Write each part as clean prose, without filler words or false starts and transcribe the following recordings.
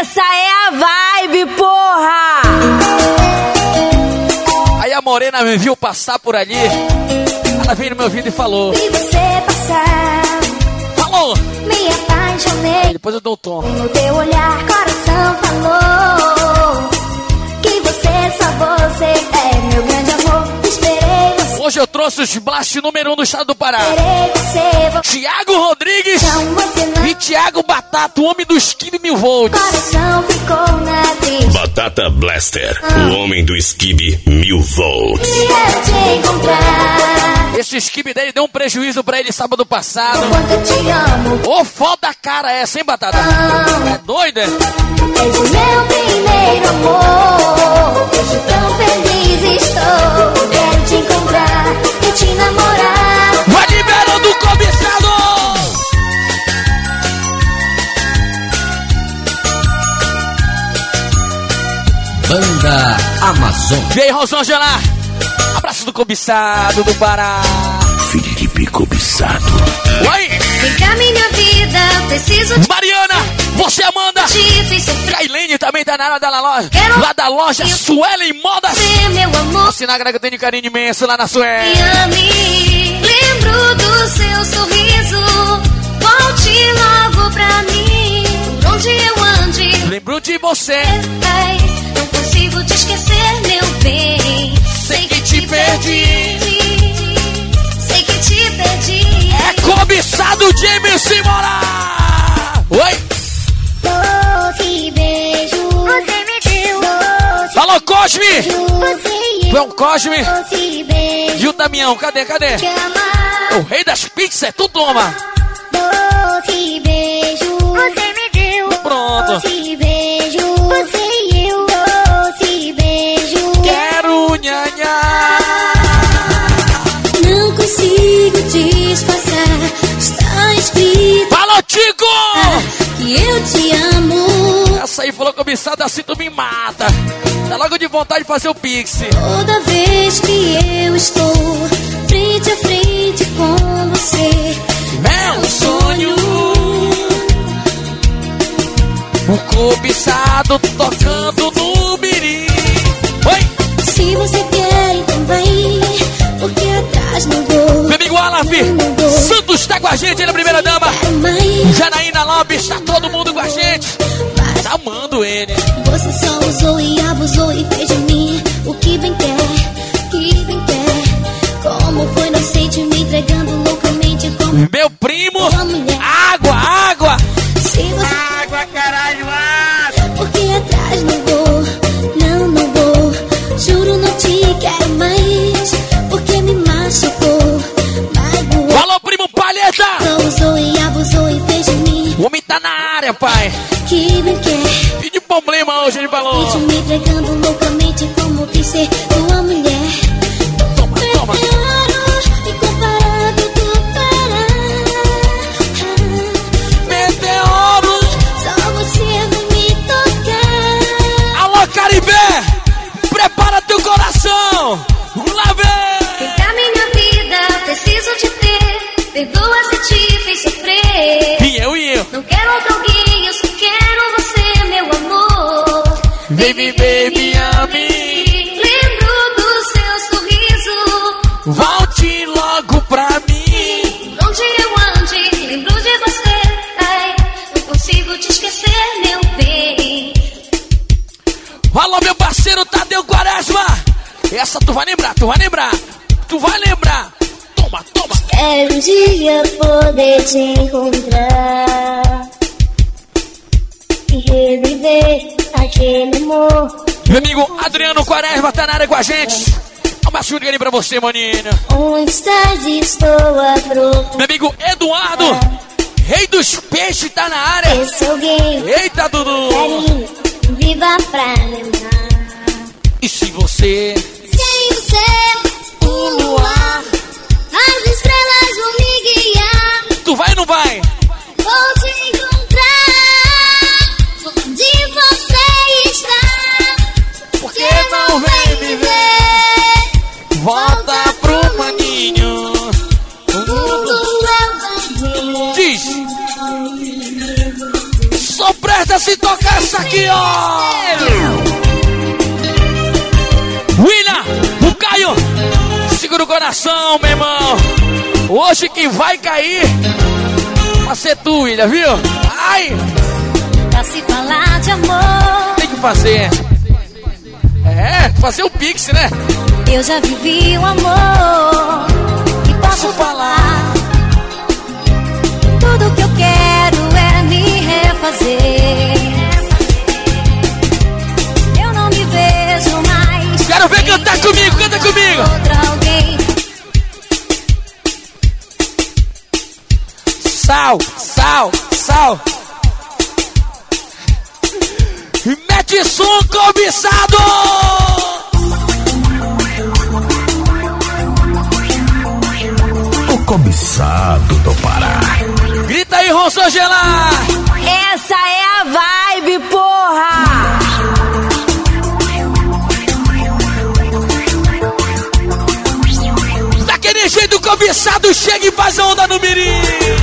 Essa é a vibe, porra! Aí a morena me viu passar por ali. Ela veio no meu ouvido e falou: Vi você passar, falou! me apaixonei. Depois eu dou o tom. No teu olhar, coração falou que só você é meu grande amor. Esperei você. Hoje eu trouxe os blast número 1 do estado do Pará. Esperei você. Thiago Rodrigues Não, você não. e Thiago Batata, o homem dos 15 mil volts. Coração ficou na triste. Batata Blaster, o homem do Skib 1000 volts. Se eu te encontrar, Esse skip dele deu um prejuízo pra ele sábado passado. quanto eu te amo. Ô, foda cara essa, hein, Batata? É doida? És o meu primeiro amor. Hoje tão feliz estou. Quero te encontrar e te namorar. Vai liberando o cobiçado! Banda Amazônia. E aí, Rosângela? Abraço do cobiçado do Pará. Felipe Cobiçado. Oi! Vem cá, minha vida, preciso de Mariana, você, Amanda. ti, sofrer. Kailene também tá na área da loja. Quero- Lá da loja Suelen Modas. Ser meu amor, Sinal que eu tenho carinho imenso lá na Suelen. me ame. Lembro do seu sorriso. Volte logo pra mim. Por onde eu ande, Lembro de você. ai, não consigo te esquecer, meu bem. Sei que te perdi. Sei que te perdi. É cobiçado de MC Morar. Oi! Doce beijo, você me deu. Doce Alô, Cosme! você Tu é um Cosme? doce beijo. E o Damião, cadê? Te amar. O rei das pizzas, tu toma. Doce beijo, você me deu. Pronto. Doce beijo, você e eu. Doce beijo, Quero nhanhá. não consigo disfarçar. Está escrito Alô, Tico! que eu te amo. Essa aí falou cobiçada, assim tu me mata. Dá logo de vontade de fazer o pix. Toda vez que eu estou frente a frente com você, É um sonho. O cobiçado tocando no mirim. Oi! se você quer, então vai, porque atrás não vou. Meu amigo Alaf Santos tá com a gente, ele é a primeira dama. Quero mais, Janaína Lopes, tá todo mundo com a gente. Tá amando ele. você só usou e abusou e fez de mim o que bem quer, que bem quer. Como foi inocente me entregando loucamente como Meu primo, uma mulher. água. Se você Água, caralho, água. porque atrás não vou, não vou. Juro não te quero mais, porque me machucou, magoou. Falou, primo Palheta. Só usou e abusou e fez de mim O homem tá na área, pai. que bem quer. E de problema hoje ele falou. Te me entregando loucamente como quis ser tua mulher. Toma. Meteoro incomparado do Pará. Meteoro. Só você vai me tocar. Alô, Caribé. Prepara teu coração. Lá vem. Vem cá, minha vida, preciso te ter. Perdoa se te fez sofrer. E eu. Não quero outro alguém, eu só quero você, meu amor. Baby, me ame. Lembro do seu sorriso. Volte logo pra mim. Por onde eu ande, lembro de você. Ai, não consigo te esquecer, meu bem. Alô, meu parceiro Tadeu Quaresma. Essa tu vai lembrar. Toma. Quero um dia poder te encontrar e reviver aquele amor. Meu amigo Adriano Quaresma tá na área com a gente. Um abraço ali pra você, maninho. Onde estás? Estou a procurar. Meu amigo Eduardo, rei dos peixes, tá na área. Esse alguém, Eita, Dudu. carinho, viva pra lembrar. E se você... Sem você, o luar, as estrelas vão me guiar. Tu vai ou não vai? Vou te encontrar onde você está. Porque não vem me ver. Volta pro maninho. O mundo é um vazio. Diz. Só presta se tocar essa aqui, ó. William, o Caio, segura o coração, meu irmão. Hoje quem vai cair vai ser tu, William, viu? Ai! Pra se falar de amor, Tem que fazer. Fazer o Pix, né? eu já vivi o amor e posso falar. Tudo que eu quero é me refazer. Eu não me vejo mais. Quero ver cantar comigo, canta comigo. Outra alguém. Sal, sal, sal. E mete som cobiçado. O cobiçado do Pará. Grita aí, Ronsangela. Essa é a vibe, porra! Daquele jeito cobiçado, chega e faz a onda no mirim.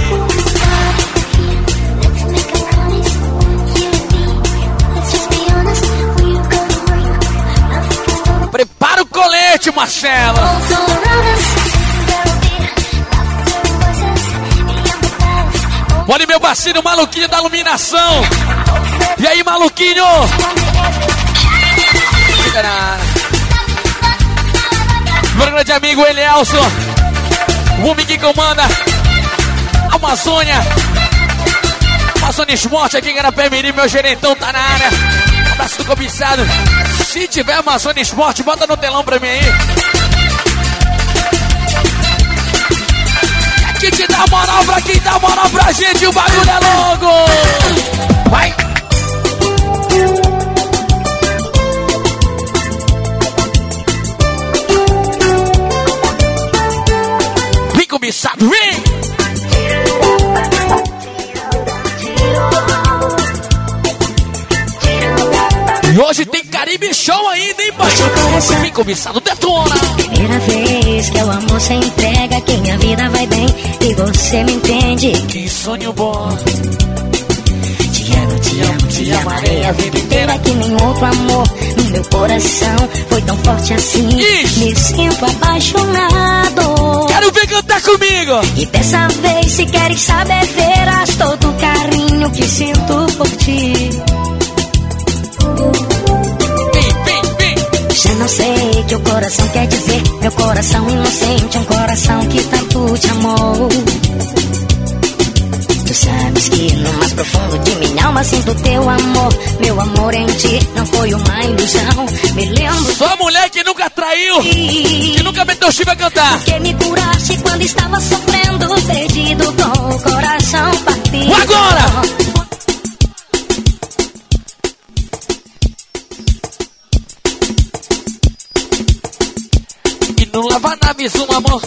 Prepara o colete, Marcelo. Olha meu parceiro, maluquinho da iluminação. E aí, maluquinho? Meu grande amigo Elielson, o homem que comanda Amazônia. Amazônia Esporte aqui em Garapé-Mirim, meu gerentão tá na área. Abraço do cobiçado. Se tiver Amazônia Esporte, bota no telão pra mim aí. Aqui te dá moral pra quem dá moral pra gente, o bagulho é louco. Vai! Vem cobiçado, vem! E hoje tem Caribe Show ainda, hein, pai? Vem cobiçado, detona! Primeira vez que o amor se entrega, que minha vida vai bem e você me entende. Que sonho bom! Te amarei a vida inteira, que nem outro amor no meu coração foi tão forte assim. Ixi. Me sinto apaixonado. Quero ver cantar comigo! E dessa vez, se queres saber, verás todo o carinho que sinto por ti. Vem! Já não sei o que o coração quer dizer. Meu coração inocente, um coração que tanto te amou. Tu sabes que no mais profundo de minha alma sinto teu amor. Meu amor em ti não foi uma ilusão. Me lembro Só mulher que nunca traiu, que nunca meteu chifre a cantar. que me curaste quando estava sofrendo, perdido com o coração partido. Agora! E não lava na mesa, um amor.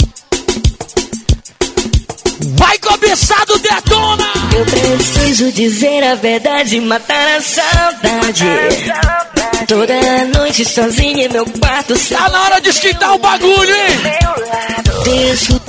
Vai cobiçado, detona! Eu preciso dizer a verdade e matar a saudade. Toda noite sozinha em meu quarto. Tá na hora de esquentar o bagulho, hein? Deixo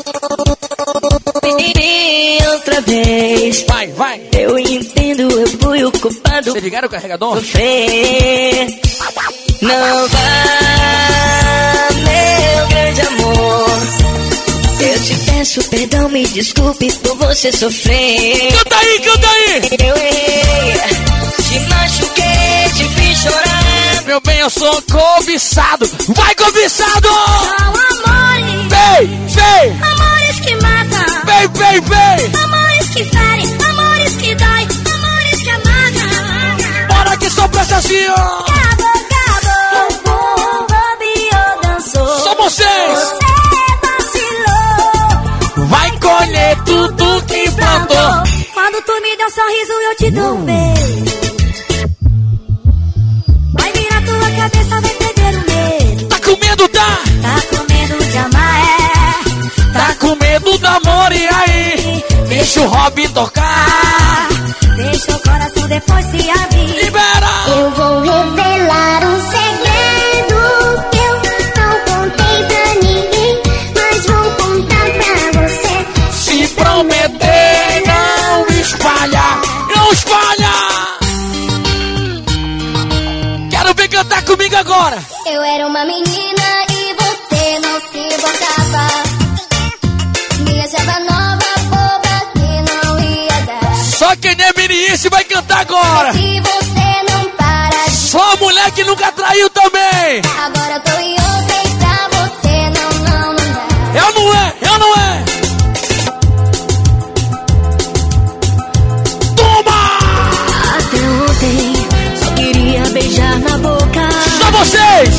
outra vez. Vai! Eu entendo, eu fui o culpado. Vocês ligaram o carregador? Sofrer. Não vá, meu grande amor. Eu te peço perdão, me desculpe por você sofrer. Canta aí! Eu errei, te machuquei, te fiz chorar. Meu bem, eu sou cobiçado. Vai, cobiçado! São amores, Vem! amores que matam, Vem! amores que ferem, amores que dói, amores que amagam. Bora que só presta assim, ó! Acabou, o bobeou dançou. Só vocês! Você vacilou, Vai colher tudo que plantou. quando tu me deu um sorriso eu te dou um beijo. Vai virar tua cabeça, vai perder o medo. Tá com medo, tá? Tá com medo de amar, Tá com medo do amor, e aí? Deixa o hobby tocar. deixa o coração depois se abrir. Libera! Eu vou revelar um segredo que eu não contei pra ninguém, mas vou contar pra você. Se prometer, não espalha! Não espalha! cantar comigo agora. Eu era uma menina e você não se importava. Me achava nova, boba, que não ia dar. Só quem é meninice vai cantar agora. Se você não para de... Só mulher que nunca traiu também. Agora tô em outra e pra você não dá. Eu não é. Toma! Até ontem só queria beijar na boca. Só vocês!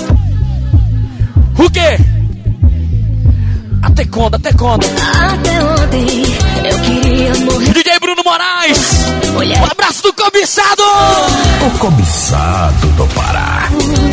O quê? Até quando? Até ontem eu queria morrer. DJ Bruno Moraes! Mulher. Um abraço do cobiçado! O cobiçado do Pará.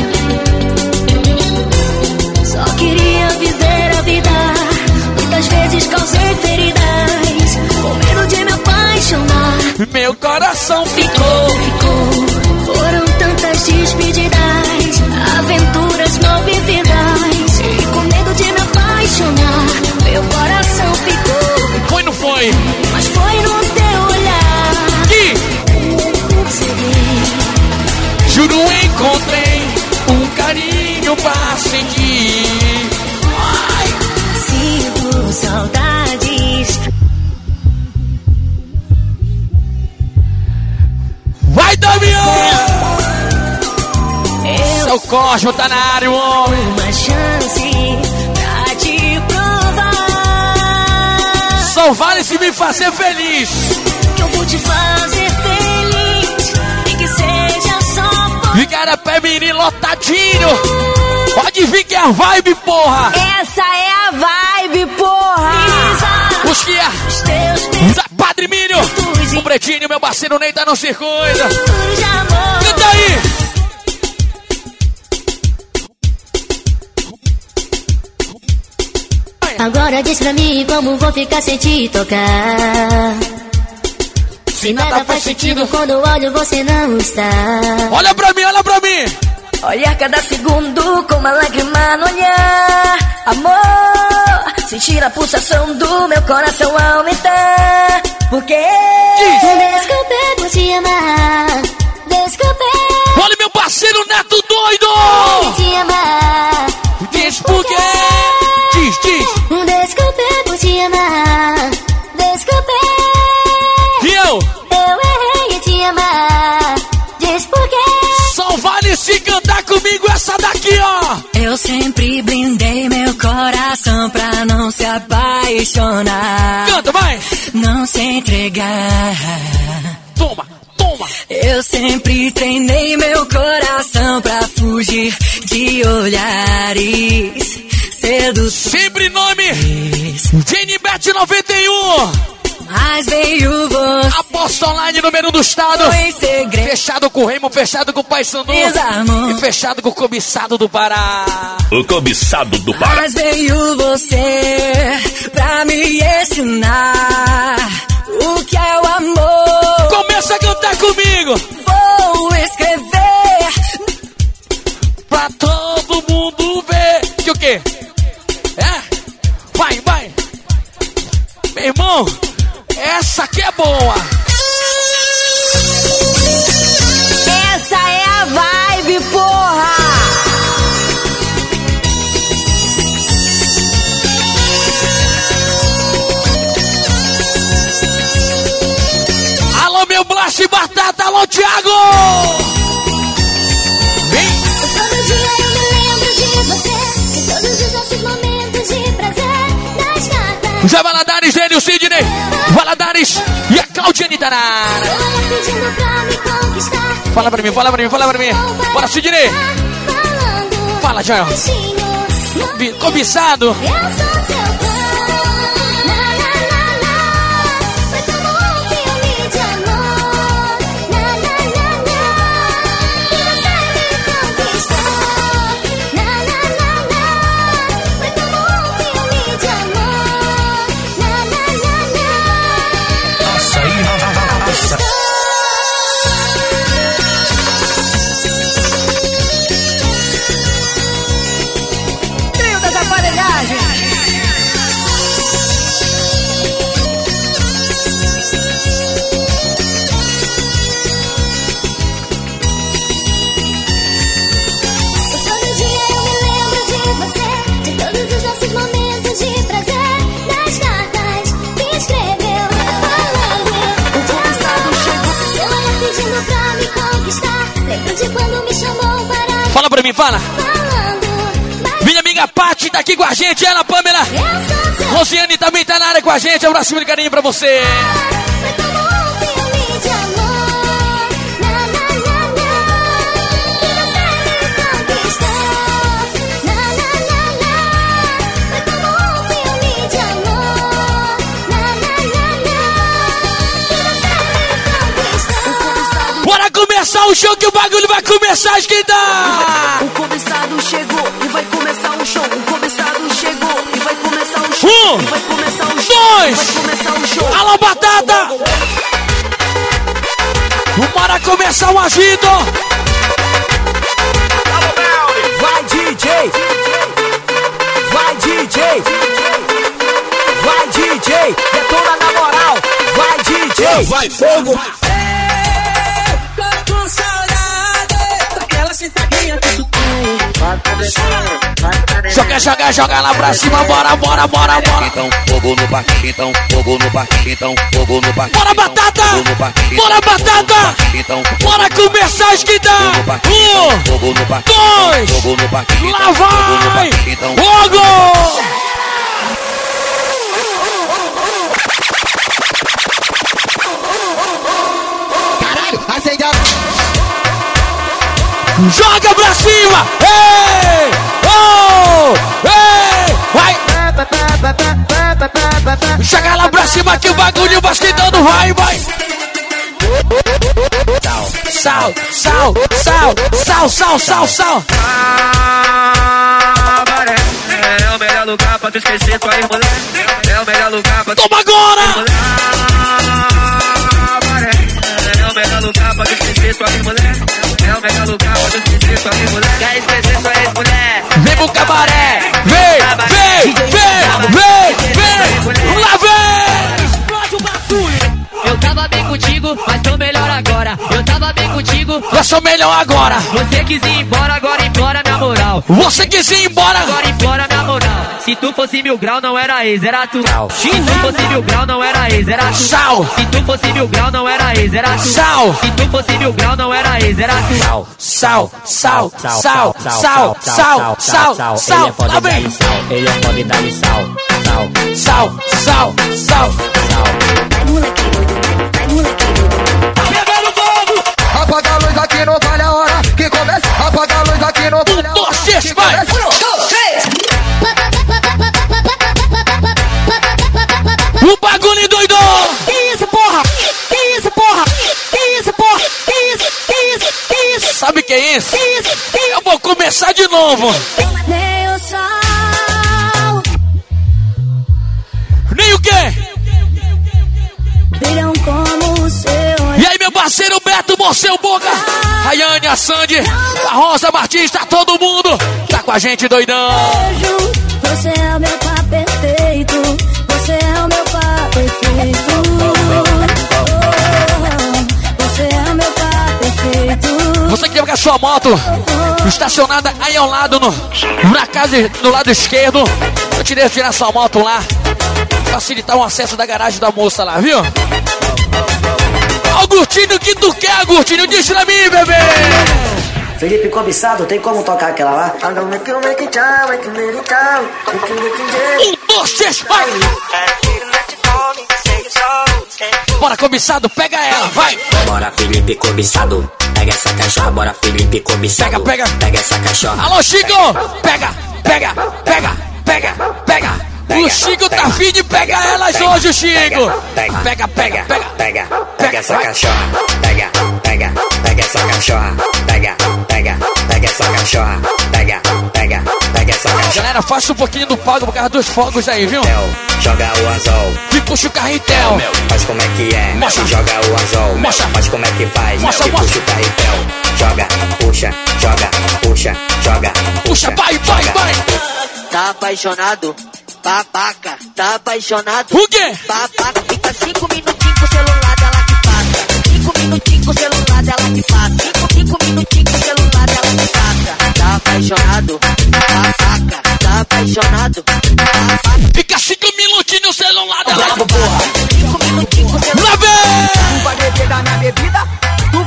Só queria viver a vida. Muitas vezes causei feridas, com medo de me apaixonar. Meu coração Ficou. Foram tantas despedidas, aventuras mal vividas, e com medo de me apaixonar, meu coração ficou. foi, não foi? Mas foi no teu olhar Que? percebi. Juro, encontrei um carinho pra sentir. Sinto saudades. Vai, Damião! Eu Seu Cosmo tá na área, o homem. uma chance pra te provar. Só vale se me fazer feliz. Que eu vou te fazer feliz, e que seja só por Igarapé Mirim lotadinho. Pode vir que é a vibe, porra. Essa é a vibe, porra! Os que é os teus beijos da Padre Milho. O Pretinho, meu parceiro Ney tá no circuito. de amor. Canta aí. Agora diz pra mim como vou ficar sem te tocar. Se nada faz sentido quando olho você não está. Olha pra mim, olha pra mim. Olhar cada segundo com uma lágrima no olhar. Amor, sentir a pulsação do meu coração aumentar. Porque desculpe por te amar. Desculpe Olha meu parceiro Neto doido. por te amar. Diz por quê? Diz. Desculpe por te amar. Desculpe, E eu? errei em te amar. Diz por quê. Só vale se cantar comigo essa daqui, ó. Eu sempre blindei meu coração pra não se apaixonar, Canta, vai. não se entregar. Toma. Eu sempre treinei meu coração pra fugir de olhares sedutores. Sempre nome Jenny Bet 91. Mas veio você Aposta online número 1 do estado. em segredo. Fechado com o Remo, fechado com o Paysandu Desarmou. e fechado com o cobiçado do Pará. O cobiçado do Pará. Mas veio você pra me ensinar o que é o amor. Começa a cantar comigo. Vou escrever Pra todo mundo ver. Que o quê? É? Vai. Meu irmão, essa aqui é boa. Essa é a vibe, porra! Alô, meu Blast Batata. Alô, Thiago. Vem. Todo dia eu me lembro de você, de todos os nossos momentos de prazer, das cartas. Zé Valadares, Gênio Sidney, Valadares e a Claudiane tá na área. Olha pedindo pra me conquistar. Fala pra mim. Bora, Sidney. Falando Fala, Joel. baixinho, não Cobiçado. eu sou seu fã. Na, na, na, na. Foi como um filme de amor. Na, na, na, na. E você me conquistou. Na, na, na, na. Foi como um filme de amor. Na, na, na, na. Trio das aparelhagens! me conquistar. Lembro de quando me chamou para... Fala pra mim, fala. Falando, mas Minha amiga Paty tá aqui com a gente, ela, Pamela. eu sou seu. Rosiane também tá na área com a gente. Abraço de carinho pra você. Foi como um filme de amor. Na, na, na, na. E você me conquistou. Na, na, na, na. Foi como um filme de amor. Na, na, na, na. E você me conquistou. Bora começar o show que o bagulho vai começar a esquentar. O cobiçado chegou e vai começar o show. O cobiçado chegou e vai começar o show. Um, E vai começar o show. dois. Vai começar o show. Alô, Batata. Bora começar o agito. Vai DJ. Vai DJ. Vai DJ. Detona na moral. Vai DJ. Vai fogo! Tô com saudade daquela sentadinha que tu tem. Joga lá pra cima. Bora. Então, fogo no parque, então, fogo no parque, então, fogo no parque. Bora, Batata. Fogo no parque. Bora, Batata. Então, Bora começar a esquentar. fogo no parque. Dois. Fogo no parque. Lá vai. Então, Fogo. Caralho, acende a... Joga pra cima. Ei. Oh. Ei. Vai. Joga lá pra cima que o bagulho vai esquentando. Vai. Sal. É o melhor lugar pra tu esquecer tua mulher. É o melhor lugar pra tu... Toma agora. É o melhor lugar pra tu esquecer tua mulher. É o melhor lugar pra tu esquecer tua mulher. Quer esquecer sua ex-mulher? Vem pro cabaré. Vem. Lá vem. Explode o bagulho. Eu tava bem contigo, mas tô melhor agora. Eu tava bem contigo, Eu sou melhor agora. você quis ir embora, agora implora minha moral. Você quis ir embora. Agora implora minha moral. Se tu fosse 1000 grau, não era ex, era tu. Se tu fosse 1000 grau, não era ex, era tu. Sal. Se tu fosse 1000 grau, não era ex, era tu. Sal. Se tu fosse 1000 grau, não era ex, era tu. Sal. Lá vem. Ele é foda e dá-lhe sal. Sal. Vai moleque doido, vai moleque doido. Pegando fogo. Apaga a luz aqui, não vale a hora que começa. Apaga a luz aqui, não vale a hora. 1, 2, 3, vai. O bagulho doido. Que isso, porra? Sabe o que é isso? Eu vou começar de novo. Nem o sol Nem o quê? brilham como o seu E aí, meu parceiro Beto, Morceu Boca, Rayane, a Sandy, a Rosa Martins, tá todo mundo. Tá com a gente, doidão. olho. Você é o meu par perfeito. Você é o meu par perfeito. Você é o meu par perfeito. Você que tem com a sua moto estacionada aí ao lado, na casa do lado esquerdo, eu te deixo tirar sua moto lá, facilitar o acesso da garagem da moça lá, viu? Agostinho, o que tu quer, Agostinho? Diz pra mim, bebê! Felipe Cobiçado, tem como tocar aquela lá? 1, 2, 3, vai! Bora, Cobiçado, pega ela, vai! Bora, Felipe Cobiçado. Pega essa cachorra, bora, Felipe Cobiçado. Pega. Pega essa cachorra. Alô, Chico! Pega! O Chico tá afim de pegar elas hoje, Chico! Pega! Pega essa cachorra. Pega essa cachorra. Pega essa cachorra. Pega essa cachorra. Galera, faça um pouquinho do pago por causa dos fogos aí, viu? Joga o anzol. E puxa o carretel. Faz como é que é. Mostra. Joga o anzol. Mostra. Faz como é que faz. Mostra, E mostra. puxa o carretel. Joga, puxa, joga. Puxa, vai! Tá apaixonado? Babaca, tá apaixonado? O quê? Babaca, fica 5 minutinhos com o celular dela que passa. 5 minutinhos com o celular dela que passa. 5 minutinhos com o celular dela que passa. Tá apaixonado? Babaca, tá apaixonado? Babaca. Fica 5 minutinhos no celular dela. 5 minutinhos com o celular. Lá vem! Tu vai beber da minha bebida? Tu vai fuder.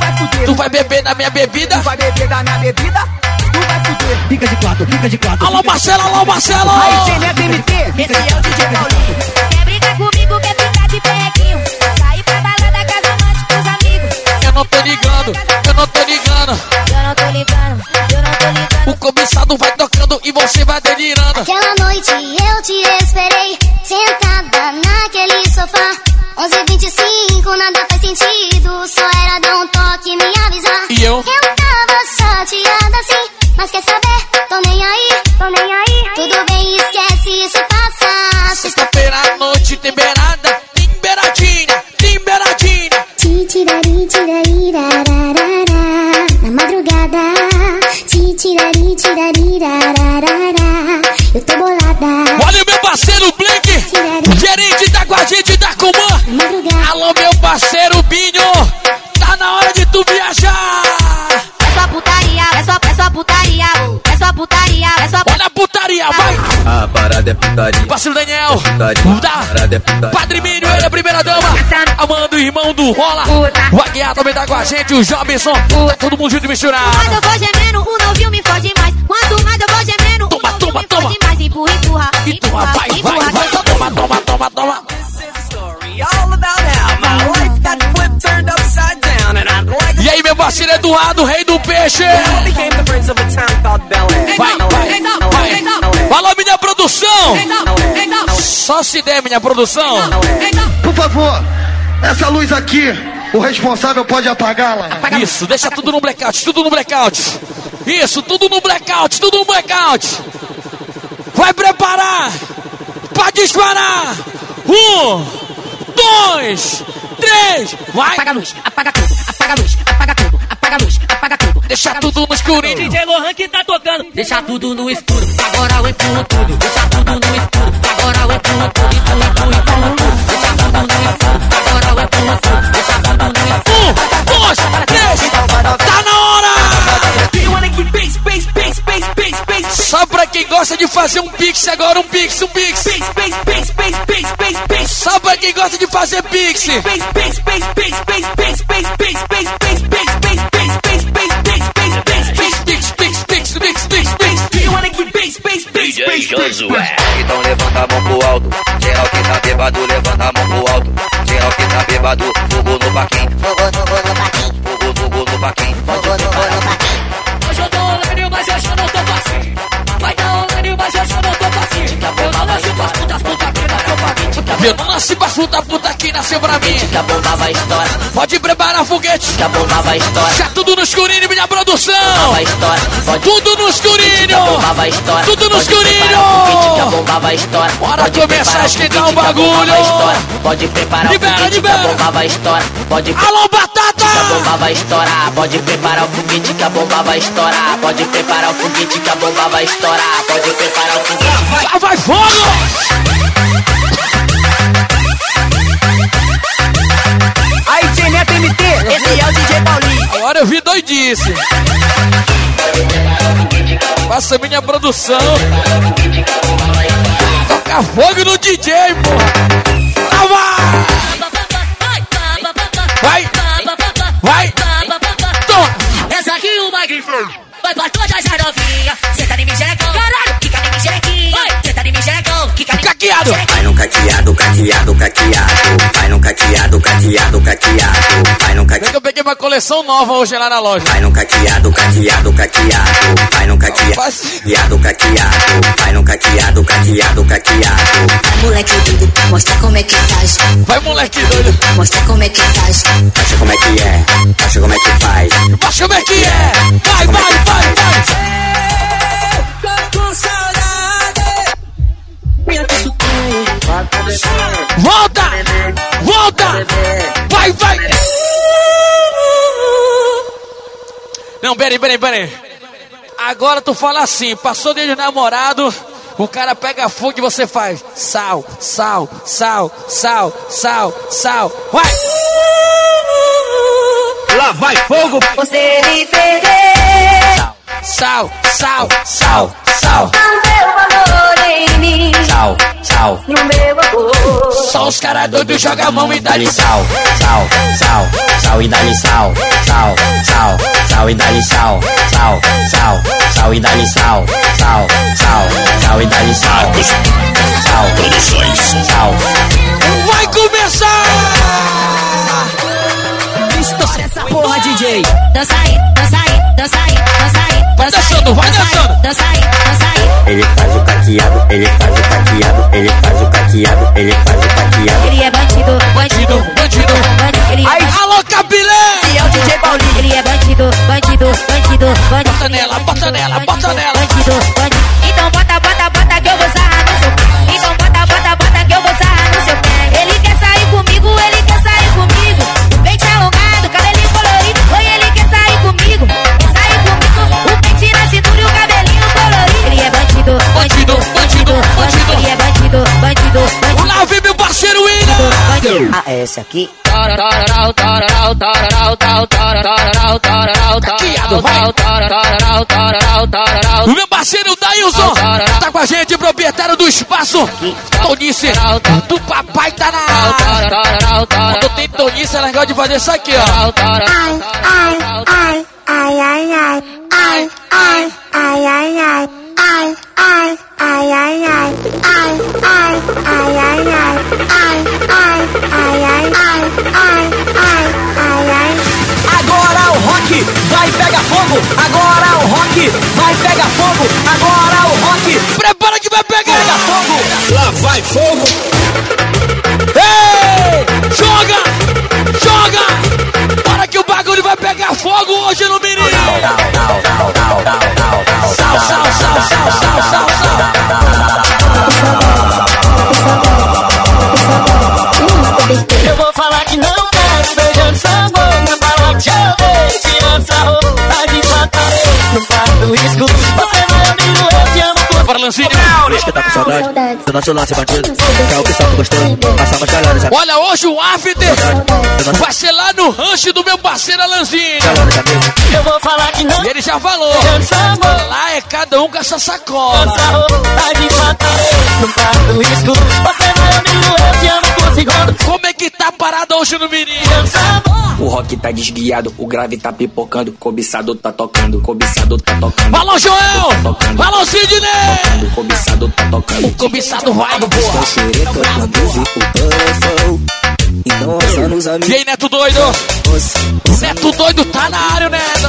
fuder. Tu vai beber da minha bebida? Tu vai beber da minha bebida? Tu vai fuder. Fica de quatro, fica de quatro. Alô, Marcelo, alô, Marcelo! Aí, Geneta MT, esse é o DJ Paulinho. Quer brigar comigo, quer ficar de perrequinho. Sair pra balada, casa amante com os amigos. Eu não tô ligando, eu não tô ligando. Eu não tô ligando, eu não tô ligando. O cobiçado vai tocando e você vai delirando. Aquela noite eu te esperei, sentada naquele sofá. 11h25, nada faz sentido. Só era dar um toque e me avisar. E eu? Eu tava chateada assim, mas quer saber? Tô nem aí, tô nem aí. Tudo bem, esquece, isso passa. Sexta-feira à noite, temperada, temperadinha, temperadinha. Titirari, tirari, rararara. Na madrugada. Titirari, tirari, rararara. Eu tô bolada. Olha o meu parceiro Blink, gerente da com a gente da Comã. Alô, meu parceiro Binho, tá na hora de tu viajar. É só putaria, é só putaria, é só putaria, é só. Olha a putaria, vai! A parada é putaria. Parceiro Daniel, Parada é putaria. Padre Mínio, ele é a primeira dama. Amando, irmão do Rola. O Aguiar também tá com a gente, o Jobson. Tá todo mundo junto e misturado. Quanto mais eu vou gemendo, o novinho me foge mais. Quanto mais eu vou gemendo, o novinho me foge mais. Empurra, empurra, empurra, vai, empurra. vai, toma, toma, toma, toma. E aí, meu parceiro Eduardo, rei do peixe. Vai, vai, vai. Falou, minha produção. Só se der, minha produção. Por favor, essa luz aqui, o responsável pode apagá-la. Isso, deixa tudo no blackout, tudo no blackout. Isso, tudo no blackout, tudo no blackout. Vai preparar pra disparar. 1, 2, 3, vai. Apaga a luz, apaga tudo, apaga a luz, apaga tudo, apaga a luz, apaga tudo. Deixa tudo no escurinho. DJ Lohan que tá tocando. Deixa tudo no escuro, agora eu empurro tudo. Deixa tudo no escuro, agora eu empurro tudo. Empurro tudo. Deixa tudo no escuro, agora eu empurro tudo. Deixa tudo no escuro. 1, 2, 3, tá na hora! Só pra quem gosta de fazer um pix, agora um pix, um pix. Só pra quem gosta de fazer pix. DJ Josué. Então levanta a mão pro alto. Geral que tá bêbado, levanta a mão pro alto. Geral que tá bêbado, fogo no parquinho. Fogo no parquinho. Fogo no parquinho. Fogo no parquinho. Hoje eu tô online, mas hoje eu não tô facinho. Vai dar online, mas hoje eu não tô facinho. Eu não nasci pras putas, puta que nasceu pra mim. Eu não nasci pra puta que nasceu pra mim. Que a bomba vai estourar. Pode preparar foguete. Que a bomba vai estourar. Já tudo no escurinho, minha produção. Vai estourar. Tudo no escurinho. Bomba vai estourar. Tudo no escurinho. Que a bomba vai estourar. Bora começar a esquentar o bagulho. Pode preparar o foguete que a bomba vai estourar. Alô, batata. Que a bomba vai estourar. Pode preparar o foguete que a bomba vai estourar. Pode preparar o foguete que a bomba vai estourar. Pode preparar o foguete. Lá vai fogo. Aí, Geneta MT, esse é o DJ Paulinho. Agora eu vi doidice. Passa minha produção. Toca fogo no DJ, porra. Vai. Vai. Toma. Essa aqui o Mike vai pra todas as novinhas. Senta em mim, xerecão. Caralho. Fica em mim, xerequinho. Senta em mim, xerecão. Fica em mim, caqueado. Vai no caqueado, caqueado, caqueado. Vai no caqueado, caqueado, caqueado. Vai no caqueado. Eu peguei uma coleção nova hoje lá na loja. Vai no caqueado, caqueado, caqueado. Vai no caqueado, caqueado. Vai no caqueado, caqueado, caqueado. Vai, moleque doido, mostra como é que faz. Vai, moleque doido, mostra como é que faz. Mostra como é que é, mostra como é que faz. Mostra como é que é. Vai, vai, vai, vai. Tô com saudade. Volta! Volta! Vai, vai! Não, peraí. Agora tu fala assim, passou desde o namorado, o cara pega fogo e você faz sal, sal, sal, sal, sal, sal. Vai! Lá vai fogo! Você me perdeu. Sal, sal, sal, sal. Não deu valor em mim. Sal, sal. No meu amor. Só os caras doidos jogam a mão e dá-lhe Sal, sal, sal, sal e dá-lhe sal. Sal, sal, sal e dá-lhe sal. Sal, sal, sal e dá-lhe sal. Sal, sal, sal e dá-lhe sal. Sal, Produções. sal. Vai começar! Estoura essa porra, DJ. Dança aí, dança aí, dança aí, dança aí. Vai dançando, vai dançando. Dança aí, dança aí. Ele faz o caqueado, ele faz o caqueado, ele faz o caqueado, ele faz o caqueado. Ele é bandido, bandido, Bandido. Ele é Aí, alô, Capilé! Esse é o DJ Paulinho. Ele é bandido, bandido, bandido, bandido. Bota nela, bota nela, bota nela. Bandido, bandido. Então bota, bota, bota que eu vou sarrar no seu pé. Então bota, bota, bota que eu vou sarrar no seu pé. Ele quer sair comigo, ele quer sair comigo. O peito alongado, cabelinho colorido. Oi, ele quer sair comigo. Quer sair comigo. O peito na cintura e o cabelinho colorido. Ele é bandido, bandido, bandido, bandido. Ele é bandido, bandido, bandido. Lá vem meu parceiro William! Bandido. Ah, é esse aqui? O meu parceiro Dailson tá com a gente, proprietário do espaço Tonice, do papai tá na área. Quando tem Tonice, ela gosta de fazer isso aqui, ó. Ai, ai, ai, ai, ai, ai, ai, ai, ai, ai, ai. Ai, ai, ai, ai, ai, ai, ai, ai, ai, ai, ai, ai, ai, ai, ai, ai, ai, ai. Agora o rock vai pegar fogo. Agora o rock vai pegar fogo. Agora o rock Prepara que vai pegar! pega fogo. Lá vai fogo. Ei! Joga! Joga! Bora que o bagulho vai pegar fogo hoje no menino! Sal, sal, sal, sal, sal, sal, sal. Eu vou falar que não quero, beijando sua boca, falar que te amei, tirando sarro, tá de batalha, no quarto escuro, você vai amigo, eu te amo por Bora, Lanzinho! Diz que tá com saudade do nosso lance bandido. Que é o que só gostou. Passar mais calores. Olha, hoje o after vai ser lá no rancho do meu parceiro Alanzinho. eu vou falar que não E ele já falou, beijando sua boca, lá é cada um com essa sacola. sarro, tá de batalha, no quarto escuro, você vai amigo, eu te amo por segundo, Como é que tá parado hoje no menino? O rock tá desguiado, o grave tá pipocando, cobiçado tá tocando, cobiçado tá tocando. Alô, Joel! Alô, Sidney! O cobiçado tá tocando. O cobiçado vai, porra! E aí, Neto Doido? Neto Doido tá na área, Neto!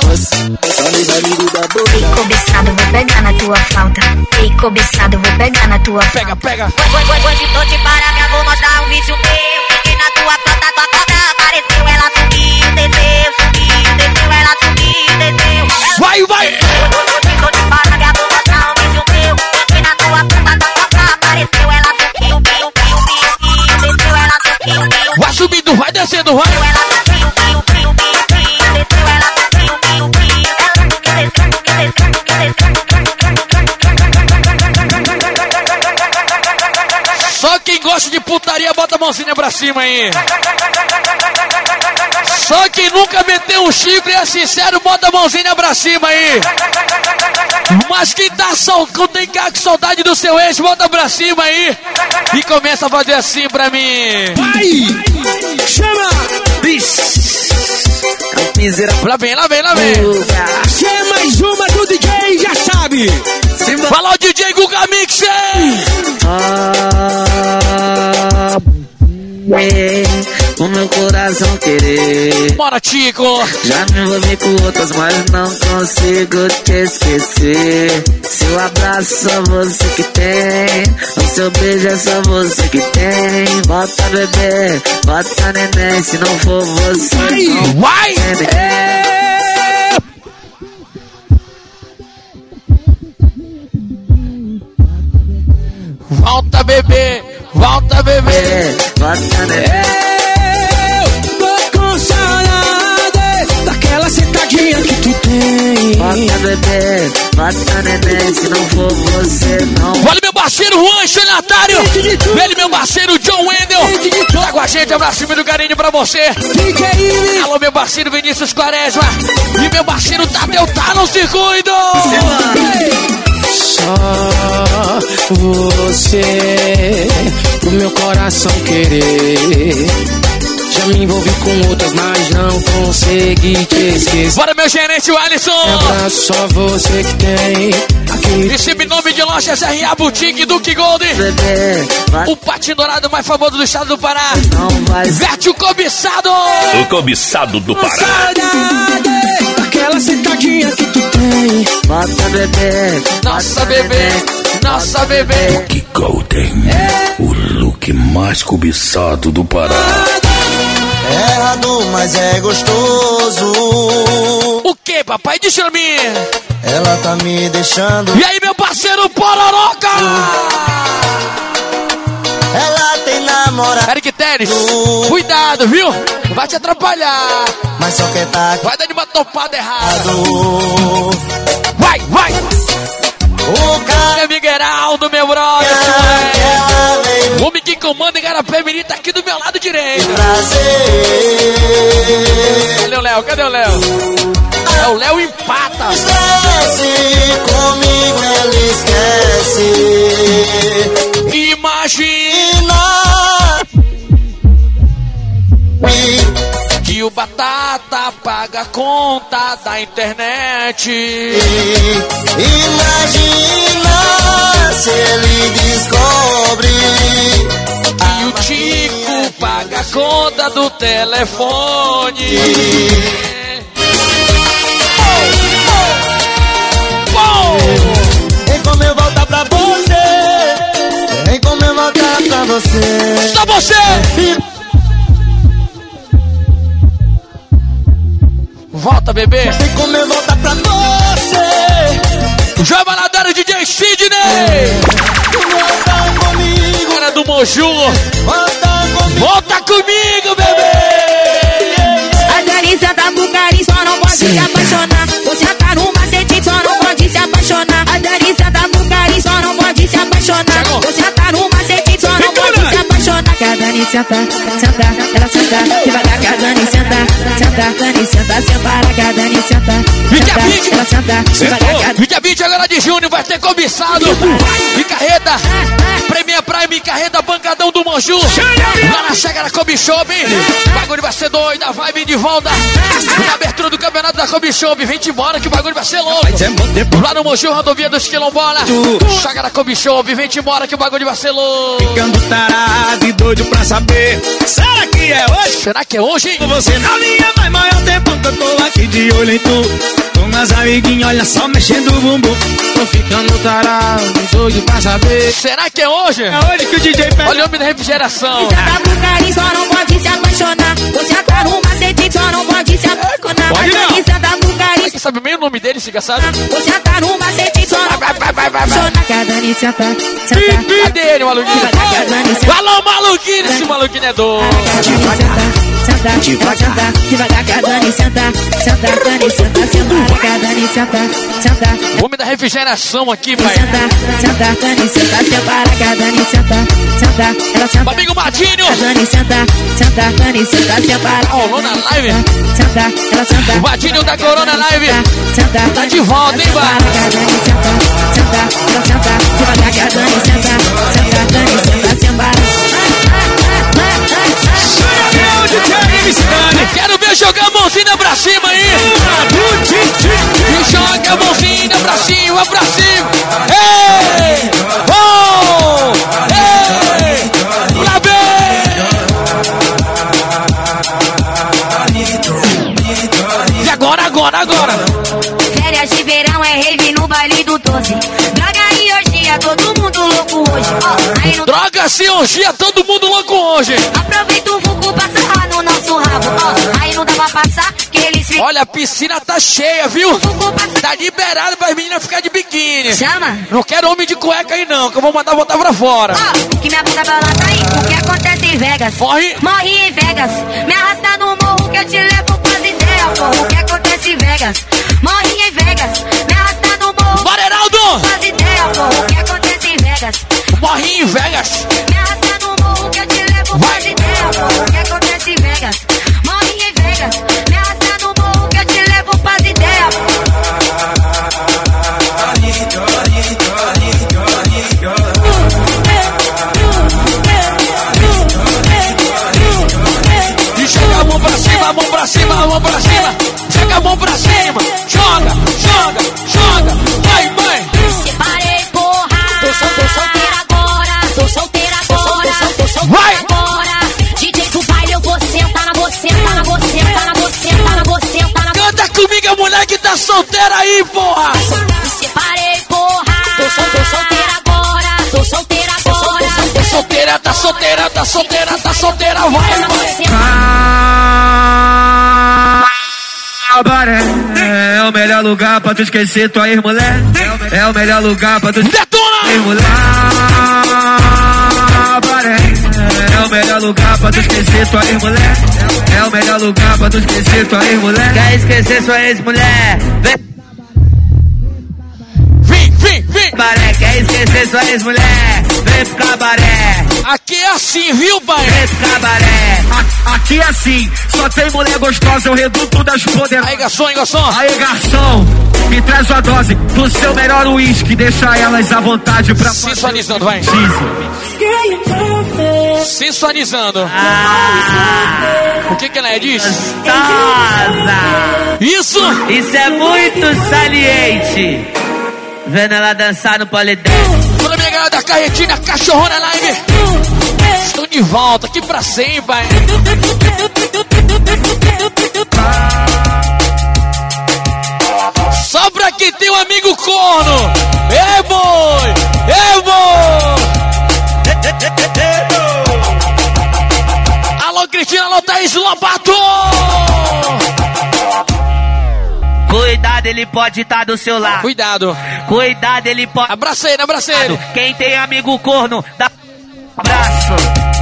Ei, cobiçado, vou pegar na tua flauta. Ei, cobiçado, vou pegar na tua flauta. Pega, pega! Hoje tô te parando, vou mostrar um vício meu. Peguei na tua planta, tua cobra apareceu. Ela subiu, desceu, subiu, desceu. Ela subiu, desceu. Vai, vai! Hoje tô te parando, vou mostrar um vício meu. Peguei na tua planta, tua cobra apareceu. Ela subiu, piu, piu, piu, piu, desceu. Ela subiu, piu, Vai subindo, vai descendo, vai! ela subiu, piu, piu, piu, piu, desceu. Ela subiu, piu, piu. Ela subiu, desceu, Só quem gosta de putaria bota a mãozinha pra cima aí. Só quem nunca meteu um chifre é sincero, bota a mãozinha pra cima aí. Mas quem tá tem cara com saudade do seu ex, bota pra cima aí. E começa a fazer assim pra mim. vai, chama, Lá vem, lá vem, lá vem. se é mais uma do DJ, já sabe. Fala o DJ Guga Mixer. O meu coração querer. Bora, Tico. Já me envolvi com outras, mas não consigo te esquecer. Seu abraço só você que tem, o seu beijo é só você que tem. Bota bebê, bota neném, se não for você não vai. Volta, bebê, volta, bebê. Bota neném. Tô com saudade daquela sentadinha que tu tem. Bota bebê, bota neném, se não for você não. Olha meu parceiro Juan Xanatário. Ele, meu parceiro John Wendel. Tá com a gente, abraço e do carinho pra você. Alô, meu parceiro Vinícius Quaresma. E meu parceiro Tadeu tá no circuito. você pro meu coração querer. Já me envolvi com outras, mas não consegui te esquecer. Bora, meu gerente, o Alisson! É só você que tem aquele... Esse nome de lojas RA Boutique Duke Gold. O patinho dourado mais famoso do estado do Pará. Verte o cobiçado! O cobiçado do Pará. Saudade, aquela sentadinha que tu tem. Bota bebê, nossa bebê, nossa bebê. Duke Golden, o look mais cobiçado do Pará. É errado, mas é gostoso. O que, papai? Diz pra mim. Ela tá me deixando. E aí, meu parceiro Pororoca? Ela tem namorado. Eric Teres, cuidado, viu? Vai te atrapalhar. Mas só quer tá. Vai dar de uma topada errada. Vai, vai. O cara. Meu amigo Heraldo, meu brother. O homem que comanda em Garapé Mirim tá aqui do meu lado direito. Cadê o Léo? Cadê o Léo? É o Léo empata. Esquece comigo, ele esquece. Imagina que o Batata paga a conta da internet. Imagina se ele descobre que o Tico paga a conta do telefone. Vem como eu voltar pra você. Vem como eu voltar pra você. Só você! Volta, bebê. Vem como eu voltar pra você. Joia Maladeira, DJ Sidney. Volta comigo. Cara do Moju. Volta comigo. Volta comigo, bebê. A delícia da Bucari só não pode se apaixonar. Você tá no macete, só não pode se apaixonar. A delícia da Bucari só não pode se apaixonar. Você tá no macete, só não pode se apaixonar. Que a Dani senta, senta, ela senta. Devagar que a Dani senta, senta, Dani senta. Sem parar que a Dani senta, senta, ela senta. Devagar que a Dia 20 agora de junho vai ter cobiçado. E carreta, Premier Prime, carreta, bancadão do Monju. Lá na Chácara Kobe Shop. O bagulho vai ser doido, a vibe de volta. Na abertura do campeonato da Kobe Shop. Vem-te embora que o bagulho vai ser louco. Lá no Monju, rodovia dos Quilombola. Chácara Kobe Shop, vem-te embora que o bagulho vai ser louco. Ficando tarado e doido pra saber. Será que é hoje? Será que é hoje, hein? Você na minha vai maior tempo que eu tô aqui de olho em tu. Com as amiguinhas, olha só mexendo o bumbum. Tô ficando tarado, doido pra saber. Será que é hoje? É hoje que o DJ pega. Olha o homem da refrigeração. Você tá com carinho, só não pode se apaixonar. Você tá no macete, só não pode se apaixonar. Pode não. Você tá com carinho. Você sabe meio o nome dele, fica sabe? Você tá no macete, só não pode se apaixonar. Que a Dani senta, senta. Cadê ele, maluquinho? Alô, maluquinho, esse maluquinho é doido. Senta, senta, devagar que a Dani senta, senta, Dani senta, senta, que a Dani senta, senta. O homem da refrigeração aqui, pai. Senta, Dani senta, separa que a Dani senta, senta, ela senta. Amigo Matinho. A Dani senta, senta, Dani senta, separa. Rolou na live. Senta, ela senta. O Matinho da Corona Live. Senta, tá de volta, hein, pai? Senta, ela senta, devagar que a Dani senta, senta, Dani senta, separa. Quero ver jogar a mãozinha pra cima aí. E joga a mãozinha pra cima, pra cima. Ei! Oh! Ei! Lá vem! E agora? Férias de verão é rave no baile do 12. Droga e orgia, todo mundo louco hoje. Aí não... Droga e orgia, todo mundo louco hoje. Aproveita o vulco pra sarrar no nosso rabo. Aí não dá pra passar, que eles ficam... Olha, a piscina tá cheia, viu? Tá liberado pra meninas ficar de biquíni. Chama. Não quero homem de cueca aí não, que eu vou mandar botar pra fora. Que minha bunda balança aí, o que acontece em Vegas? Morre em Vegas. Me arrasta no morro que eu te levo pras ideias, porra. O que acontece em Vegas? Morre em Vegas. Me arrasta no morro. Bora, Heraldo! Pras ideias, porra. O que acontece em Vegas? Morre em Vegas. Me arrasta no morro que eu te levo pras ideias, porra. O que acontece em Vegas? Morre em Vegas. Me arrasta no morro que eu te levo pras ideias. solteira aí, porra! Me separei, porra. Tô solteira agora. Tô solteira agora. Tá solteira, tá solteira, tá solteira, tá solteira, vai, Cabaré é o melhor lugar pra tu esquecer tua ex-mulher. É o melhor lugar pra tu esquecer tua ex-mulher. Cabaré é o melhor lugar pra tu esquecer tua ex-mulher. É o melhor lugar pra tu esquecer tua ex-mulher. Quer esquecer sua ex-mulher? Vem! Cabaré, quer esquecer sua ex-mulher? Vem pro cabaré. Aqui é assim, viu, pai? Vem pro cabaré. Aqui é assim, só tem mulher gostosa, eu reduto das poderosas. Aí, garçom! Aí, garçom, me traz uma dose do seu melhor uísque, deixa elas à vontade pra... Sensualizando, vai. Sensualizando. O que ela é disso? Isso é muito saliente. Vendo ela dançar no polidense. Toda minha galera da carretinha, cachorrona live. Estou de volta aqui pra sempre, pai. Só pra quem tem um amigo corno. Ei, boy! Alô, Cristina, alô, Thaís Lobato! Cuidado, ele pode estar do seu lado. Cuidado, ele pode... Abraça ele. Quem tem amigo corno, dá abraço.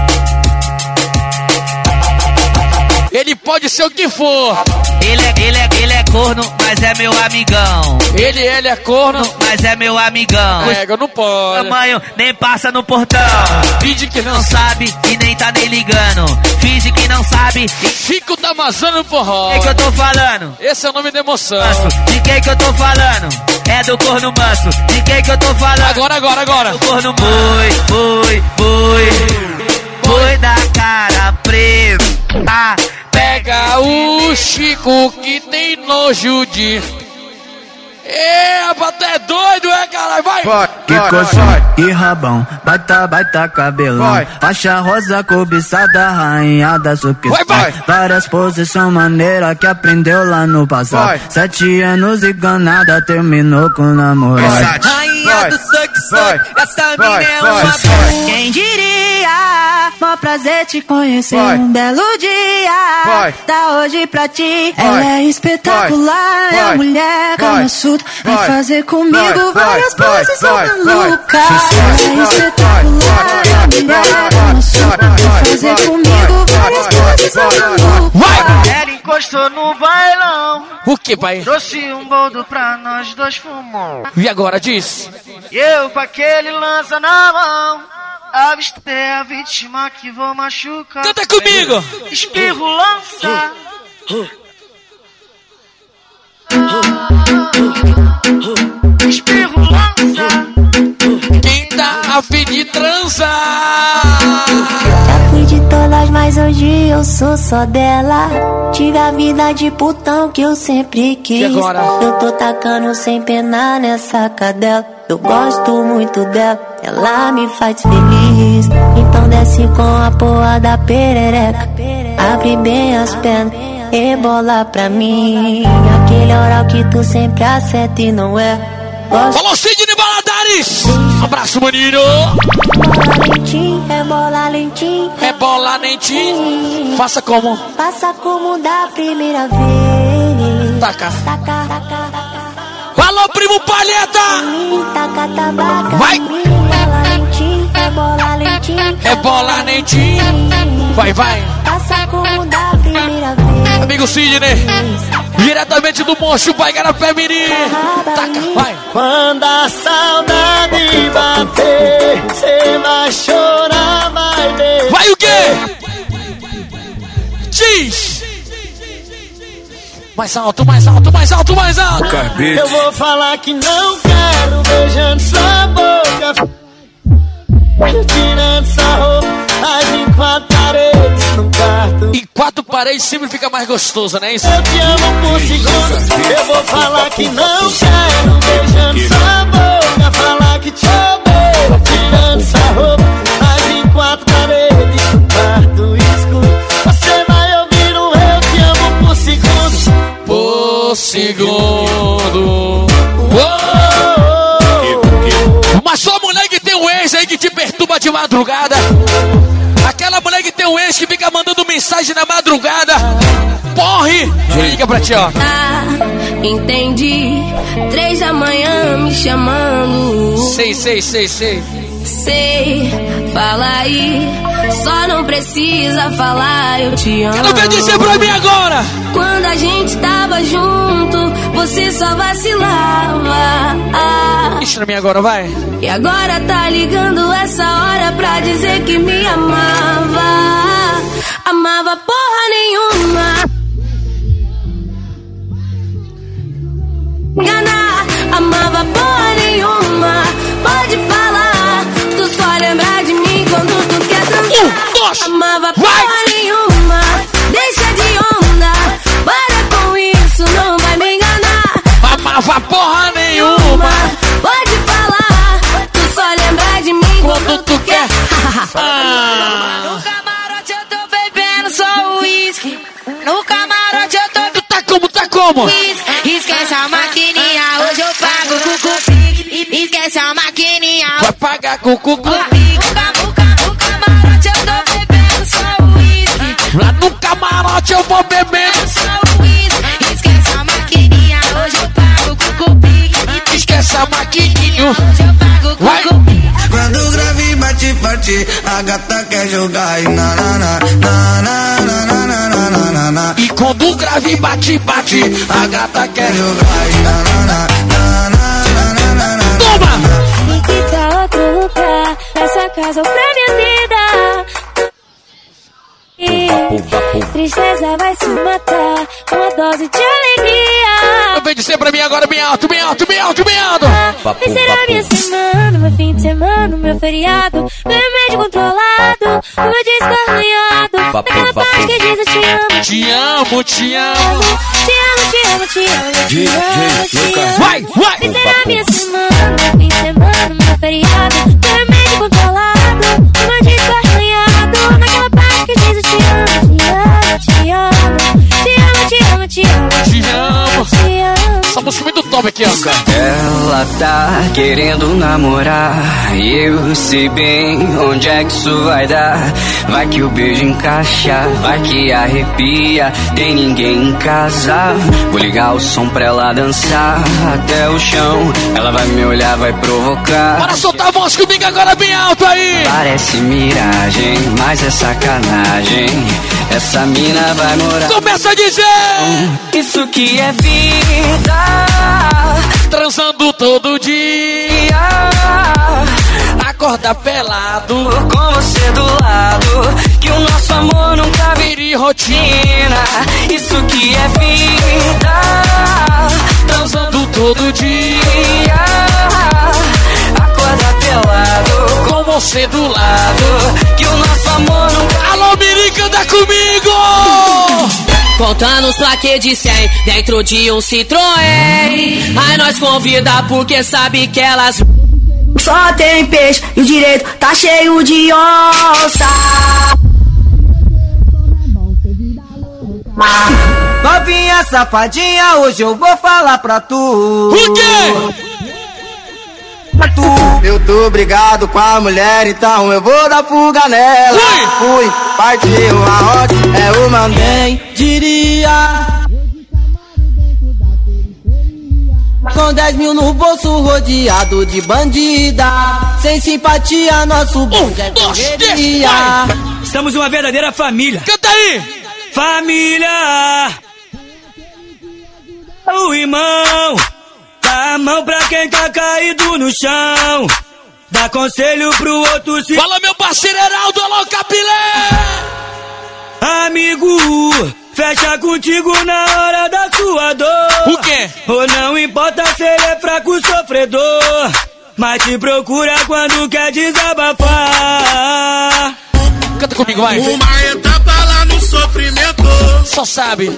Ele pode ser o que for. Ele é corno, mas é meu amigão. Ele é corno, mas é meu amigão. Pega, não pode. Tamanho nem passa no portão. Finge que não sabe e nem tá nem ligando. Finge que não sabe. Chico da Amazônia no forró. De quem que eu tô falando? Esse é o nome da emoção. De quem que eu tô falando? É do corno manso. De quem que eu tô falando? Agora. Do corno boi da cara preta. Pega o Chico que tem nojo de... rapaz, tu é doido, caralho? Vai! Que coxinha e rabão, baita cabelão. Faixa rosa cobiçada, rainha da suquista. Várias posições maneiras que aprendeu lá no passado. 7 anos e ganada, terminou com o namorado. Rainha do suck, essa mina é uma boa. Quem diria, mó prazer te conhecer. Um belo dia, tá hoje pra ti. Ela é espetacular, é a mulher Kama Sutra. Vai fazer comigo várias poses malucas. É espetacular, é a mulher Kama Sutra. Vai fazer comigo várias poses malucas. Ela encostou no bailão. O que, pai? Trouxe um boldo pra nós dois fumar. E agora diz? E eu com aquele lança na mão, avistei a vítima que vou machucar. Canta comigo! Espirro, lança. Espirro, lança. Quem tá a fim de transar? Já fui de todas, mas hoje eu sou só dela. Tive a vida de putão que eu sempre quis. E agora? Eu tô tacando sem pena nessa cadela. Eu gosto muito dela, ela me faz feliz. Então desce com a porra da perereca. Abre bem as pernas, rebola pra mim. Aquele oral que tu sempre acerta e não é. Falou, Sidney Baladares! Abraço, maninho! Rebola lentinho. Rebola lentinho. Faça como? Faça como da primeira vez. Taca. Falou, primo Palheta! Taca tabaca. Vai! Rebola lentinho. Rebola lentinho. Vai. Faça como da primeira vez. Amigo Sidney, diretamente do Moncho, vai Garapé Mirim. Taca, vai. Quando a saudade bater, cê vai chorar, vai ver. Vai o quê? Diz! Mais alto. Eu vou falar que não quero, beijando sua boca, tirando sua roupa, mas em 4 paredes no quarto. Em 4 paredes sempre fica mais gostoso, não é isso? Eu te amo por segundo. Eu vou falar que não quero, beijando sua boca, falar que te odeio, tirando sua roupa, mas em 4 paredes no quarto escuro. Você vai ouvir o eu te amo por segundo. Por segundo. chegando. Mas só mulher que tem um ex aí que te perturba de madrugada. Aquela mulher que tem um ex que fica mandando mensagem na madrugada. Porre! Liga pra ti, ó. Entendi. 3 da manhã me chamando. Sei. Sei, fala aí. Só não precisa falar, eu te amo. Quero ver dizer pra mim agora. Quando a gente tava junto, você só vacilava. Deixa pra mim agora, vai. E agora tá ligando essa hora pra dizer que me amava. Amava porra nenhuma. Enganar, amava porra nenhuma. Pode falar, tu só lembra de mim quando tu quer transar. Amava porra nenhuma. Deixa de onda, para com isso, não vai me enganar. Amava porra nenhuma. Pode falar, tu só lembra de mim quando tu quer. No camarote eu tô bebendo só uísque. No camarote eu tô... Tá como? Esquece a maquininha, hoje eu pago com cupique. Esquece a maquininha, vai pagar com cupique. No camarote eu tô bebendo só uísque. Lá no camarote eu vou bebendo só uísque. Esquece a maquininha, hoje eu pago com cupique. Esquece a maquininha, hoje eu pago com cupique. Quando o grave bate forte, a gata quer jogar e na. E quando o grave bate, a gata quer jogar e na. Toma! E que tal outro lugar, essa casa pra minha vida. Tristeza vai se matar com uma dose de alegria. Vem dizer pra mim agora bem alto. Vai ser a minha semana, meu fim de semana, meu feriado, meu remédio controlado, o meu disco arranhado, naquela parte que diz eu te amo. Te amo. Vai! Vai ser a minha semana, meu fim de semana, meu feriado, meu remédio controlado, o meu disco arranhado, naquela parte que diz eu te amo. Essa música muito top aqui, ó. Ela tá querendo namorar e eu sei bem onde é que isso vai dar. Vai que o beijo encaixa, vai que arrepia, tem ninguém em casa. Vou ligar o som pra ela dançar até o chão. Ela vai me olhar, vai provocar. Bora soltar a voz comigo agora bem alto aí. Parece miragem, mas é sacanagem. Essa mina vai morar. Começa a dizer: isso que é vida. Transando todo dia, acorda pelado, com você do lado, que o nosso amor nunca vire rotina. Isso que é vida. Transando todo dia, acorda pelado, com você do lado, que o nosso amor nunca... Alô, Mirica, anda comigo! Contando os plaquês de 100 dentro de um Citroën. Aí nós convida porque sabe que elas só tem peixe e o direito tá cheio de onça. Novinha safadinha, hoje eu vou falar pra tu. O quê? Eu tô brigado com a mulher, então eu vou dar fuga nela. Fui, partiu aonde é o mandem, diria. Com 10 mil no bolso, rodeado de bandida. Sem simpatia, nosso bonde é correria. Estamos uma verdadeira família. Canta aí! Família. O irmão dá a mão pra quem tá caído no chão. Dá conselho pro outro se... Fala, meu parceiro Heraldo, alô, Capilé! Amigo, fecha contigo na hora da sua dor. O quê? Ou não importa se ele é fraco, sofredor, mas te procura quando quer desabafar. Canta comigo, vai. Uma etapa lá no sofrimento. Só sabe.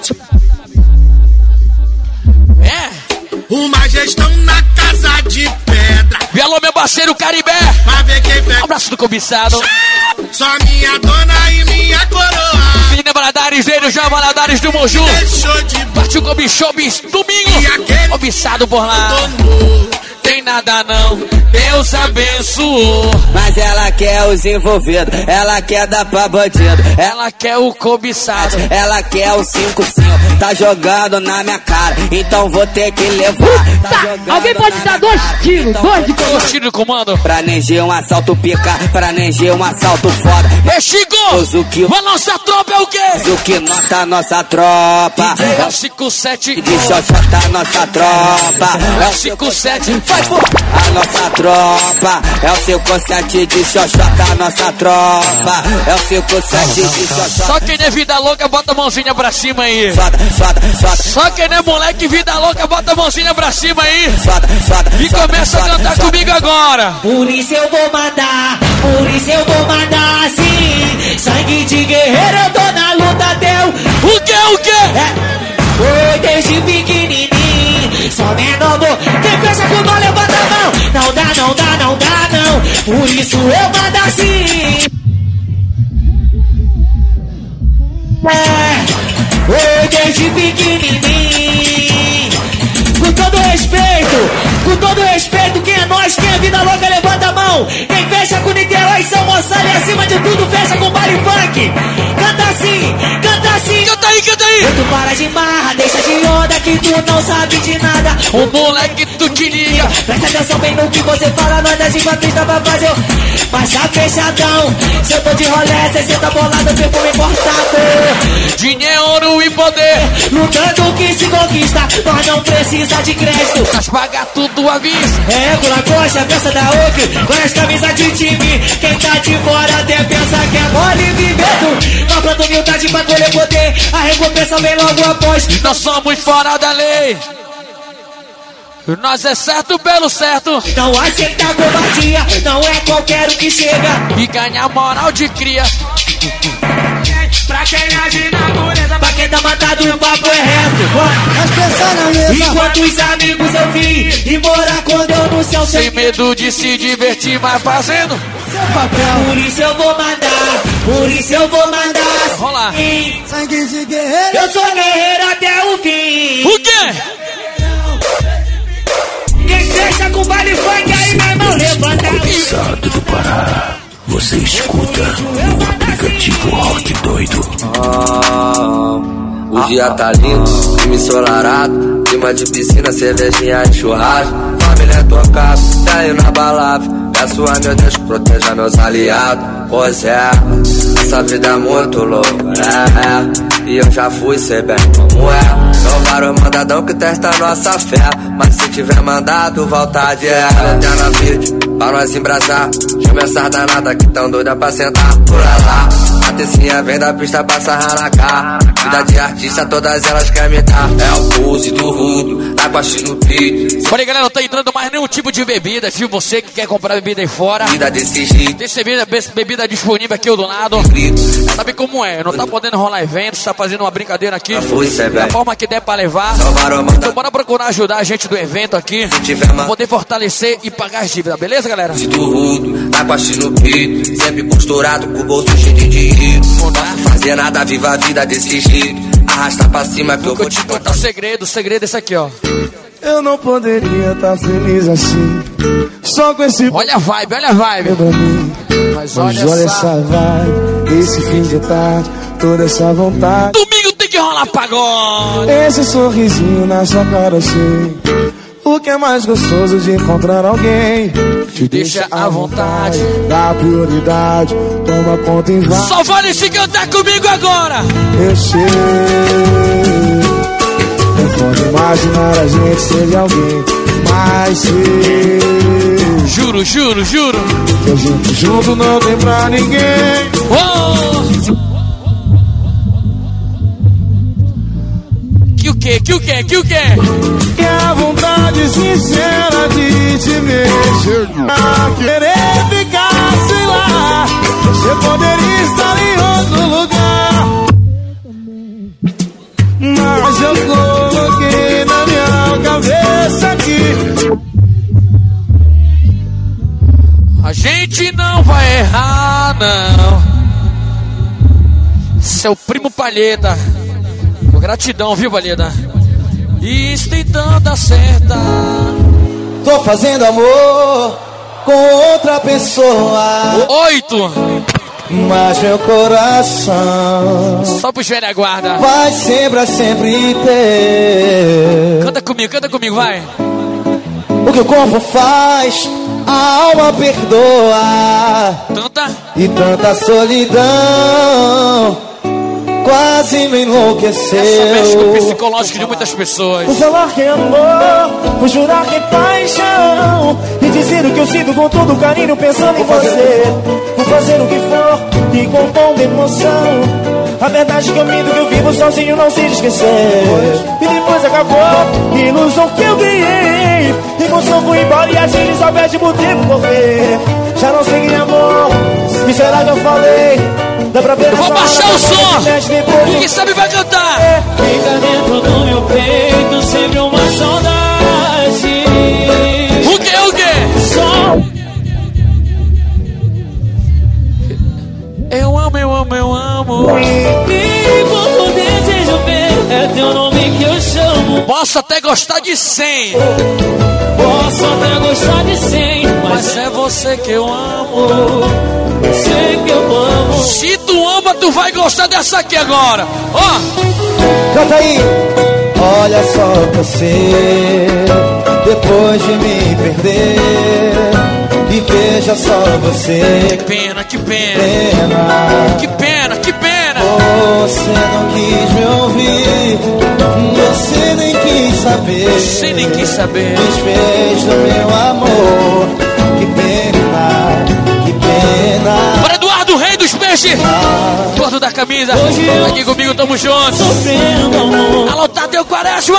É. Uma gestão na casa de pedra. E alô, meu parceiro Caribé. Pra ver quem pega. Abraço do cobiçado. Só minha dona e minha coroa. Lina Valadares, ele, já Valadares do Moju. Partiu com o Bichobis, domingo. Cobiçado por lá. Tem nada não, Deus abençoou. Mas ela quer os envolvidos, ela quer dar pra bandido. Ela quer o cobiçado, ela quer o 5-5. Tá jogando na minha cara, então vou ter que levar. Tá alguém pode dar 2 tiros, então 2 de comando. 2 tiros de comando. Pra Neger um assalto pica, pra Neger um assalto foda. É Chico, a nossa tropa é o quê? Zuki nota nossa tropa. É o 5-7. De xoxota nossa tropa. É o 5-7. A nossa tropa é o 5-7 de xoxota, a nossa tropa é o 5-7 de xoxota. Só quem é vida louca, bota a mãozinha pra cima aí. Solta. Só quem é moleque, vida louca, bota a mãozinha pra cima aí. Solta. E começa a cantar comigo agora. Por isso eu vou mandar, sim. Sangue de guerreiro, eu tô na luta até o quê? Foi desde pequenininho. Só menor, quem pensa com nós levanta a mão. Não dá não. Por isso eu mando assim. Oi, desde pequenininho. Com todo respeito, quem é nós, quem é vida louca, levanta a mão. Quem fecha com Niterói, São Gonçalo e acima de tudo fecha com baile funk. Canta assim. Canta aí. Tu para de marra, deixa de onda que tu não sabe de nada. O moleque tu te liga. Presta atenção bem no que você fala, nós das pista pra fazer o... Baixa fechadão, se eu tô de rolé, 60 bolado, perfume importado. Dinheiro e poder, lutando que se conquista, nós não precisa de crédito. Nós paga tudo à vista. É, com a coxa, peça da OC, com as camisas de time. Quem tá de fora até pensa que é mole vivendo. Nós planta humildade pra colher poder, a recompensa vem logo após. Nós somos fora da lei. Nós é certo pelo certo. Não aceita covardia, não é qualquer um que chega. E ganha moral de cria. Pra quem age na dureza, pra quem tá matado o papo é reto. Enquanto os amigos eu vim e morar quando eu no céu. Sem medo de se divertir, mas fazendo seu papel. Por isso eu vou mandar. Rola. Sangue de guerreiro, eu sou guerreiro até o fim. O quê? Quem fecha com baile funk aí, meu irmão, levanta. Cobiçado do Pará, você escuta no aplicativo Rock Doido. O dia tá lindo, time ensolarado, clima de piscina, cervejinha e churrasco. Família tocada, tá indo na balada. Peço a meu Deus que proteja meus aliados. Pois é, essa vida é muito louca, e eu já fui, sei bem como é. São vários mandadão que testa nossa fé, mas se tiver mandado, vontade é. Eterna vídeo, pra nós embrasar. Chama essas danadas que tão doida pra sentar por lá. A tecinha vem da pista pra sarrar na cara. Vida de artista, todas elas querem me dar. É o pulse do rudo, tá com a no peito. Olha aí, galera, não tá entrando mais nenhum tipo de bebida, viu? Você que quer comprar bebida aí fora. Vida desse jeito. Tem bebida disponível aqui do lado. Sabe como é? Não tá podendo rolar evento, tá fazendo uma brincadeira aqui. Da forma que der pra levar. Então bora procurar ajudar a gente do evento aqui. Pra poder fortalecer e pagar as dívidas, beleza, galera? Se do rudo, tá com a no peito. Sempre costurado, com o bolso cheio de dinheiro. Não posso fazer nada, viva a vida desse jeito. Arrasta pra cima que eu vou te contar o segredo. O segredo é esse aqui, ó. Eu não poderia estar feliz assim, só com esse... Olha a vibe. Mas olha essa vibe, esse fim de tarde, toda essa vontade. Domingo tem que rolar pagode. Esse sorrisinho na sua cara, eu sei. O que é mais gostoso de encontrar alguém? Te deixa à vontade, dá prioridade, toma conta em vão. Só vale se cantar comigo agora. Eu sei. É bom imaginar a gente ser de alguém, mas sei. Juro. Que a gente junto não tem pra ninguém. Que o quê? Que a vontade sincera de te mexer, a querer ficar, sei lá. Você poderia estar em outro lugar, mas eu coloquei na minha cabeça aqui. A gente não vai errar, não. Seu primo Palheta. Gratidão, viu, Palheta? Isso tentando dar certa. Tô fazendo amor com outra pessoa. 8. Mas meu coração só pro velha guarda vai sempre ter. Canta comigo, vai. O que o corpo faz, a alma perdoa. E tanta solidão quase me enlouqueceu. Essa mexe com o psicológico de muitas pessoas. Vou falar que é amor, vou jurar que é paixão, e dizer o que eu sinto com todo carinho pensando em você. Vou fazer o que for e com tom de emoção. A verdade que eu minto, que eu vivo sozinho, não sei de esquecer. E depois acabou, ilusão que eu criei. Emoção foi embora e a gente só perde por tempo morrer. Já não sei em amor, e será que eu falei? Dá pra ver. Eu vou baixar o som, quem sabe vai cantar. Fica dentro do meu peito sempre uma saudade. O que? Só eu amo. E quando desejo ver, é teu nome que eu chamo. Posso até gostar de 100. Posso até gostar de 100, mas é você que eu amo. Sei que eu amo. Se tu ama, tu vai gostar dessa aqui agora. Ó, canta aí. Olha só você, depois de me perder, e veja só você. Que pena. Que pena. Você não quis me ouvir, você nem quis saber. Desfez do meu amor. Que pena. Para Eduardo, rei dos peixes, gordo da camisa, aqui comigo, tamo junto. Alô, Tadeu Quaresma.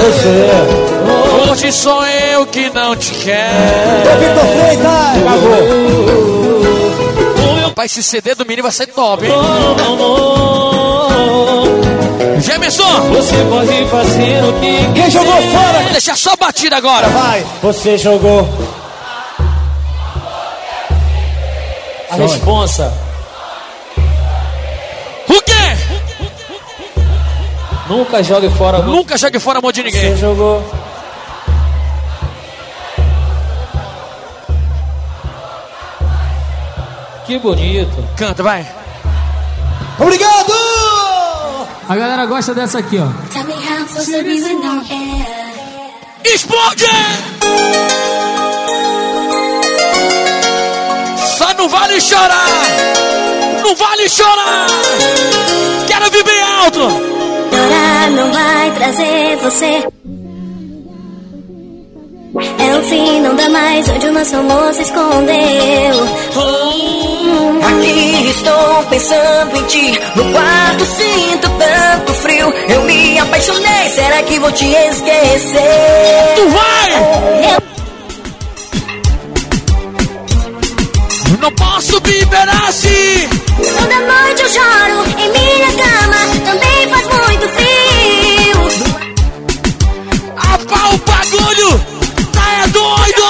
Hoje sou eu que não te quero. Rapaz, esse CD do menino vai ser top, hein? Gemerson, você pode fazer o que quem jogou fora? Vou deixar só batida agora. Vai. Você jogou a responsa. O quê? Nunca jogue fora. Nunca jogue fora a mão de ninguém. Você jogou. Que bonito. Canta, vai. Obrigado! A galera gosta dessa aqui, ó. Explode! Só não vale chorar! Não vale chorar! Quero vir bem alto! Chorar não vai trazer você. É o fim, não dá mais onde o nosso amor se escondeu. Aqui estou pensando em ti, no quarto sinto tanto frio. Eu me apaixonei, será que vou te esquecer? Tu vai! Não posso viver assim. Toda noite eu choro em minha cama, também faz muito frio. Apa o bagulho, tá é doido!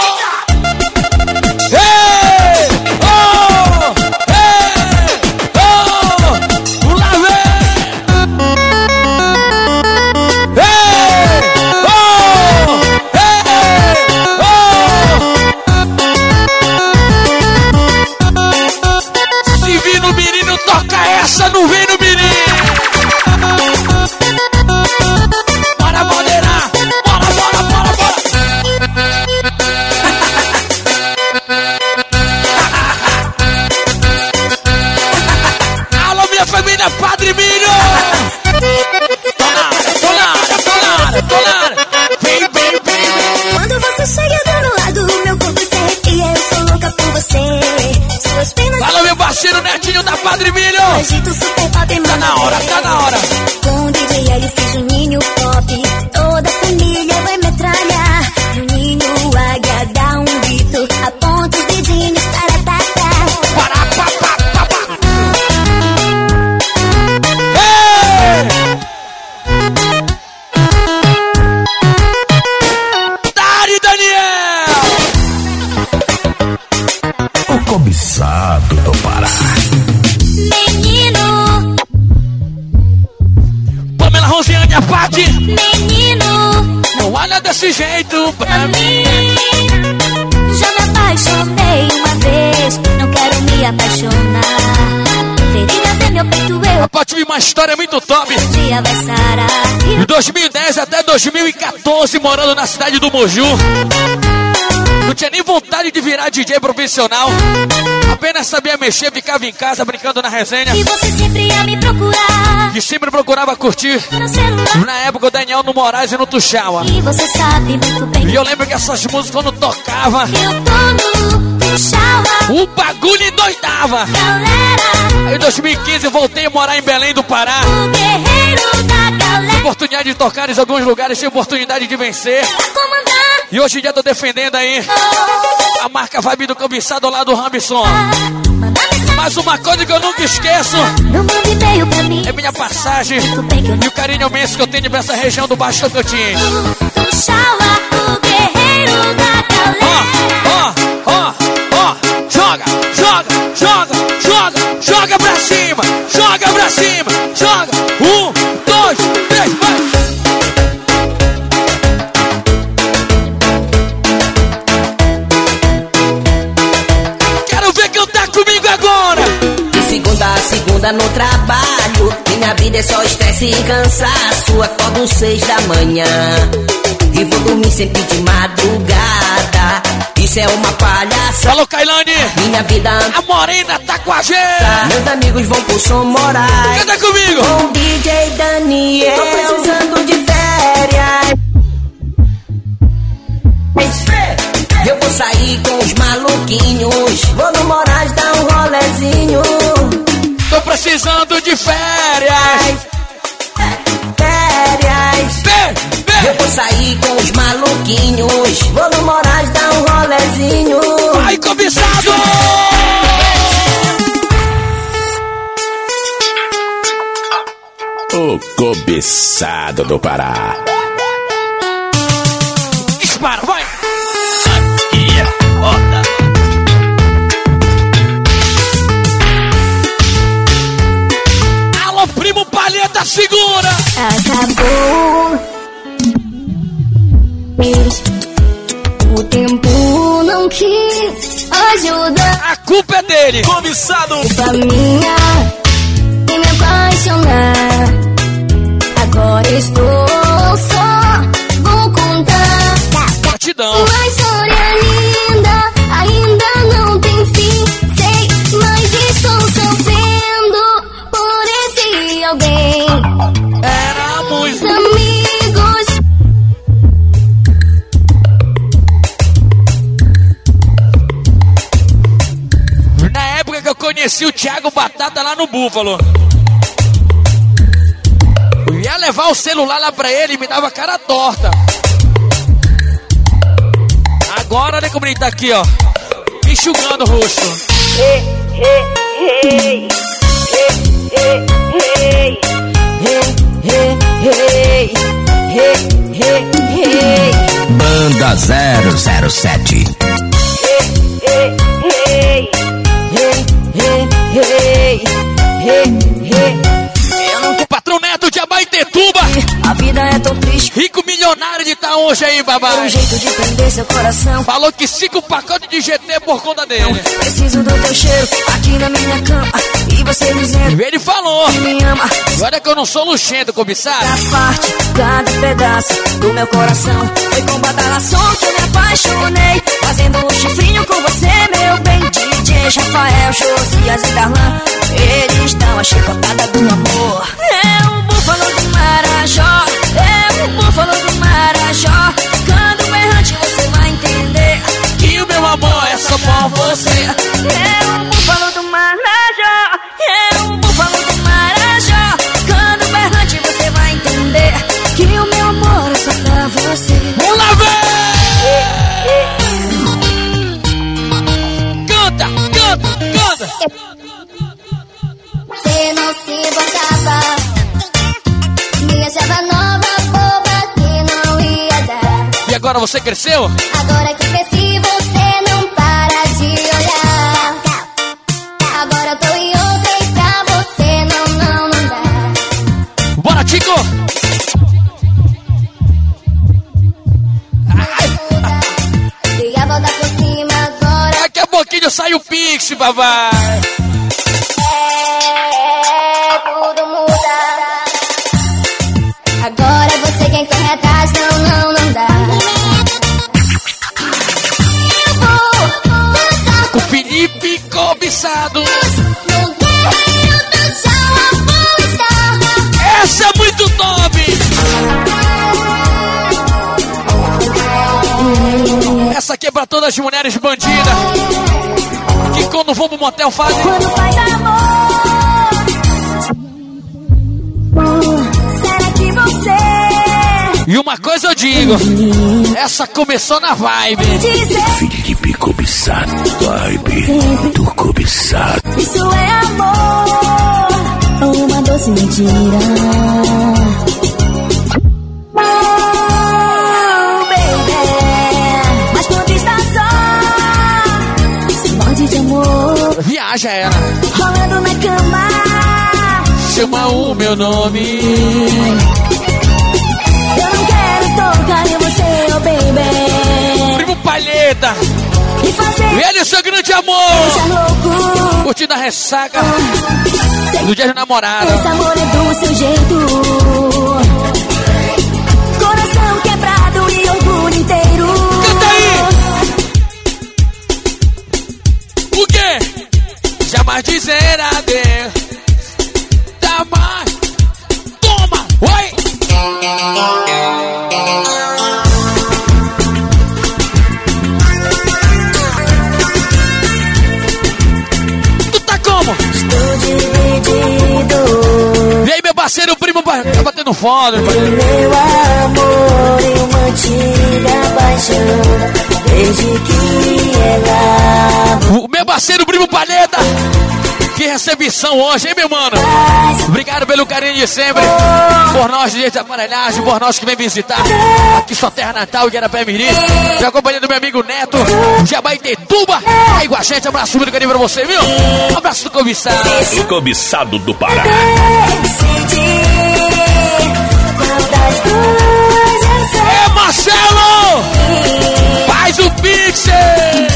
Não vem no mirim. Bora moderar. Bora. Alô, minha família Padre Milho. Tô nada. Vem. Quando você chega do meu lado, meu corpo se arrepia, eu sou louca por você. Suas penas. Fala, meu parceiro Netinho da Padre Milho. Agito super pop, tá na hora. Com o DJ ele fez um ninho pop. Toda a família vai metralhar. No ninho águia dá um grito. Aponta os dedinhos para atacar. Dari Daniel! O cobiçado do Pará. Menino, desse jeito pra mim. Já me apaixonei uma vez, não quero me apaixonar. Feridas em meu peito eu. Rapaz, tive uma história muito top. Um dia vai sarar. De 2010 até 2014, morando na cidade do Moju. Não tinha nem vontade de virar DJ profissional. Apenas sabia mexer, ficava em casa brincando na resenha. E você sempre ia me procurar. E sempre procurava curtir. Na época o Daniel no Moraes e no Tuxaua. E você sabe muito bem. E eu lembro que essas músicas quando tocava, eu tô no Tuxaua. o bagulho endoidava. Galera. Aí em 2015 eu voltei a morar em Belém do Pará. O guerreiro da galera. Oportunidade de tocar em alguns lugares, tive oportunidade de vencer. Comandar. E hoje em dia tô defendendo aí a marca Vibe do Cobiçado lá do Rambson. Mas uma coisa que eu nunca esqueço é minha passagem e o carinho imenso que eu tenho pra essa região do Baixo Tocantins. O guerreiro da galera. Ó, joga, joga, joga, joga, joga pra cima, joga pra cima, joga. 1, 2, 3, vai. Segunda no trabalho, minha vida é só estresse e cansaço. Acordo 6 da manhã e vou dormir sempre de madrugada. Isso é uma palhaça. Alô, Kailane! Minha vida a Morena tá com a gente. Meus amigos vão pro Som Moraes. Canta comigo! Com o DJ Daniel. Tô precisando de férias. Eu vou sair com os maluquinhos. Vou no Moraes dar um rolezinho. Tô precisando de férias. Eu vou sair com os maluquinhos. Vou no Moraes dar um rolezinho. Vai, cobiçado! O cobiçado do Pará. Dispara, vai! Aqui é foda. Alô, primo Palheta, segura! Acabou. O tempo não quis ajudar. A culpa é dele. Cobiçado. Culpa minha e me apaixonar. Agora estou só. Vou contar. Gratidão. Uma história linda ainda não tem fim. Sei, mas estou sofrendo por esse alguém. Éramos amigos. Na época que eu conheci o Thiago Batata lá no Búfalo. Eu ia levar o celular lá pra ele e me dava cara torta. Agora olha como ele tá aqui, ó, enxugando o rosto. Banda 007. Patrão Neto de Abaetetuba. A vida é tão triste. Rico milionário de tá hoje aí, babá. Um jeito de prender seu coração. Falou que 5 pacotes de GT por conta dele. Preciso do teu cheiro aqui na minha cama. E você dizendo ele falou que me ama. Agora que eu não sou luxento, cobiçado. Cada parte, cada pedaço do meu coração. Foi com badalação que eu me apaixonei. Fazendo um chifrinho com você, meu bem. DJ Rafael, Josias e Darlan. Eles dão a chicotada do amor. É o búfalo do Marajó. É o búfalo do Marajó. Quando berrante você vai entender que o meu amor é só por você. É o búfalo do Marajó. É o búfalo do Marajó. Quando berrante você vai entender que o meu amor é só pra você. Vamos lá, véi! Canta, canta, canta. Você não se importava, me achava nova, boba, que não ia dar. E agora você cresceu? Agora que cresci, você não para de olhar. Agora eu tô em outra e pra você não dá. Bora, Tico! Quando sai o Pix, papai. Tudo muda. Agora você quem corre atrás, não dá. Eu vou dançar com Felipe cobiçado. No guerreiro do chão eu vou estar. Essa é muito top. Essa aqui é pra todas as mulheres bandidas que quando vão pro motel fazem. Quando faz amor, será que você? E uma coisa eu digo, essa começou na vibe. Felipe cobiçado, vibe do cobiçado. Isso é amor ou uma doce mentira? Oh, baby, mas quando está só, se morde de amor. Viaja ela. Rolando na cama, chama o meu nome. Eu não quero tocar em você, oh baby. Primo Palheta. E fazer ele, o seu grande amor. Curtindo a ressaca do dia de namorado. Esse amor é do seu jeito. Coração quebrado e orgulho inteiro. Canta aí. O quê? Jamais dizer adeus. Dá mais. Toma. Oi. Tu tá como? Estou dividido. E aí, meu parceiro, o primo tá batendo foda. Meu amor e uma antiga paixão. Desde que ela. O meu parceiro, o primo Palheta. Que recepção hoje, hein, meu mano? Obrigado pelo carinho de sempre. Por nós, gente da aparelhagem, por nós que vem visitar aqui sua terra natal, Igarapé Mirim. Já acompanhando meu amigo Neto, Jabaitetuba. Aí com a gente, abraço muito carinho pra você, viu? Abraço do cobiçado. O cobiçado do Pará. É, Marcelo! Faz o pixel!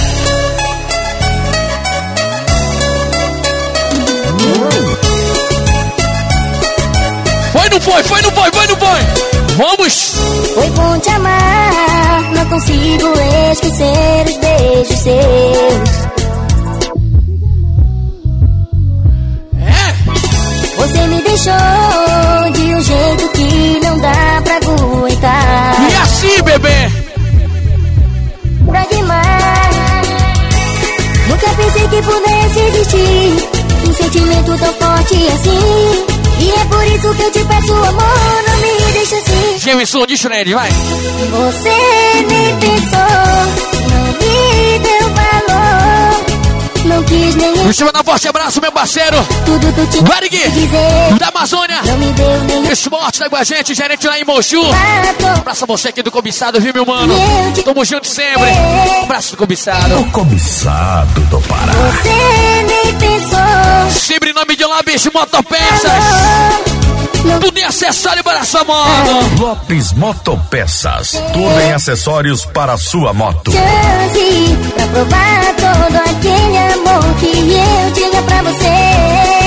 Foi, não foi, foi, não foi, foi, não foi. Vamos! Foi bom te amar, não consigo esquecer os beijos seus. É? Você me deixou de um jeito que não dá pra aguentar. E assim, bebê? Pra demais. Nunca pensei que pudesse existir um sentimento tão forte assim. E é por isso que eu te peço, amor, não me deixa assim. Jameson, diz pra ele, vai. Você nem pensou, não me deu valor, não quis nem. Me chama na forte abraço, meu parceiro. Tudo que eu tinha Varig, dizer da Amazônia. não me deu nem. Esporte tá com a gente, gerente lá em Mochu. Abraço a você aqui do cobiçado, viu, meu mano? Tamo junto sempre. Abraço do cobiçado. O cobiçado do Pará. Você nem pensou. Sempre em nome de Lopes Motopeças. Tudo em acessório para sua moto. Lopes Motopeças. Tudo em acessórios para sua moto. Chance pra provar todo aquele amor que eu tinha pra você.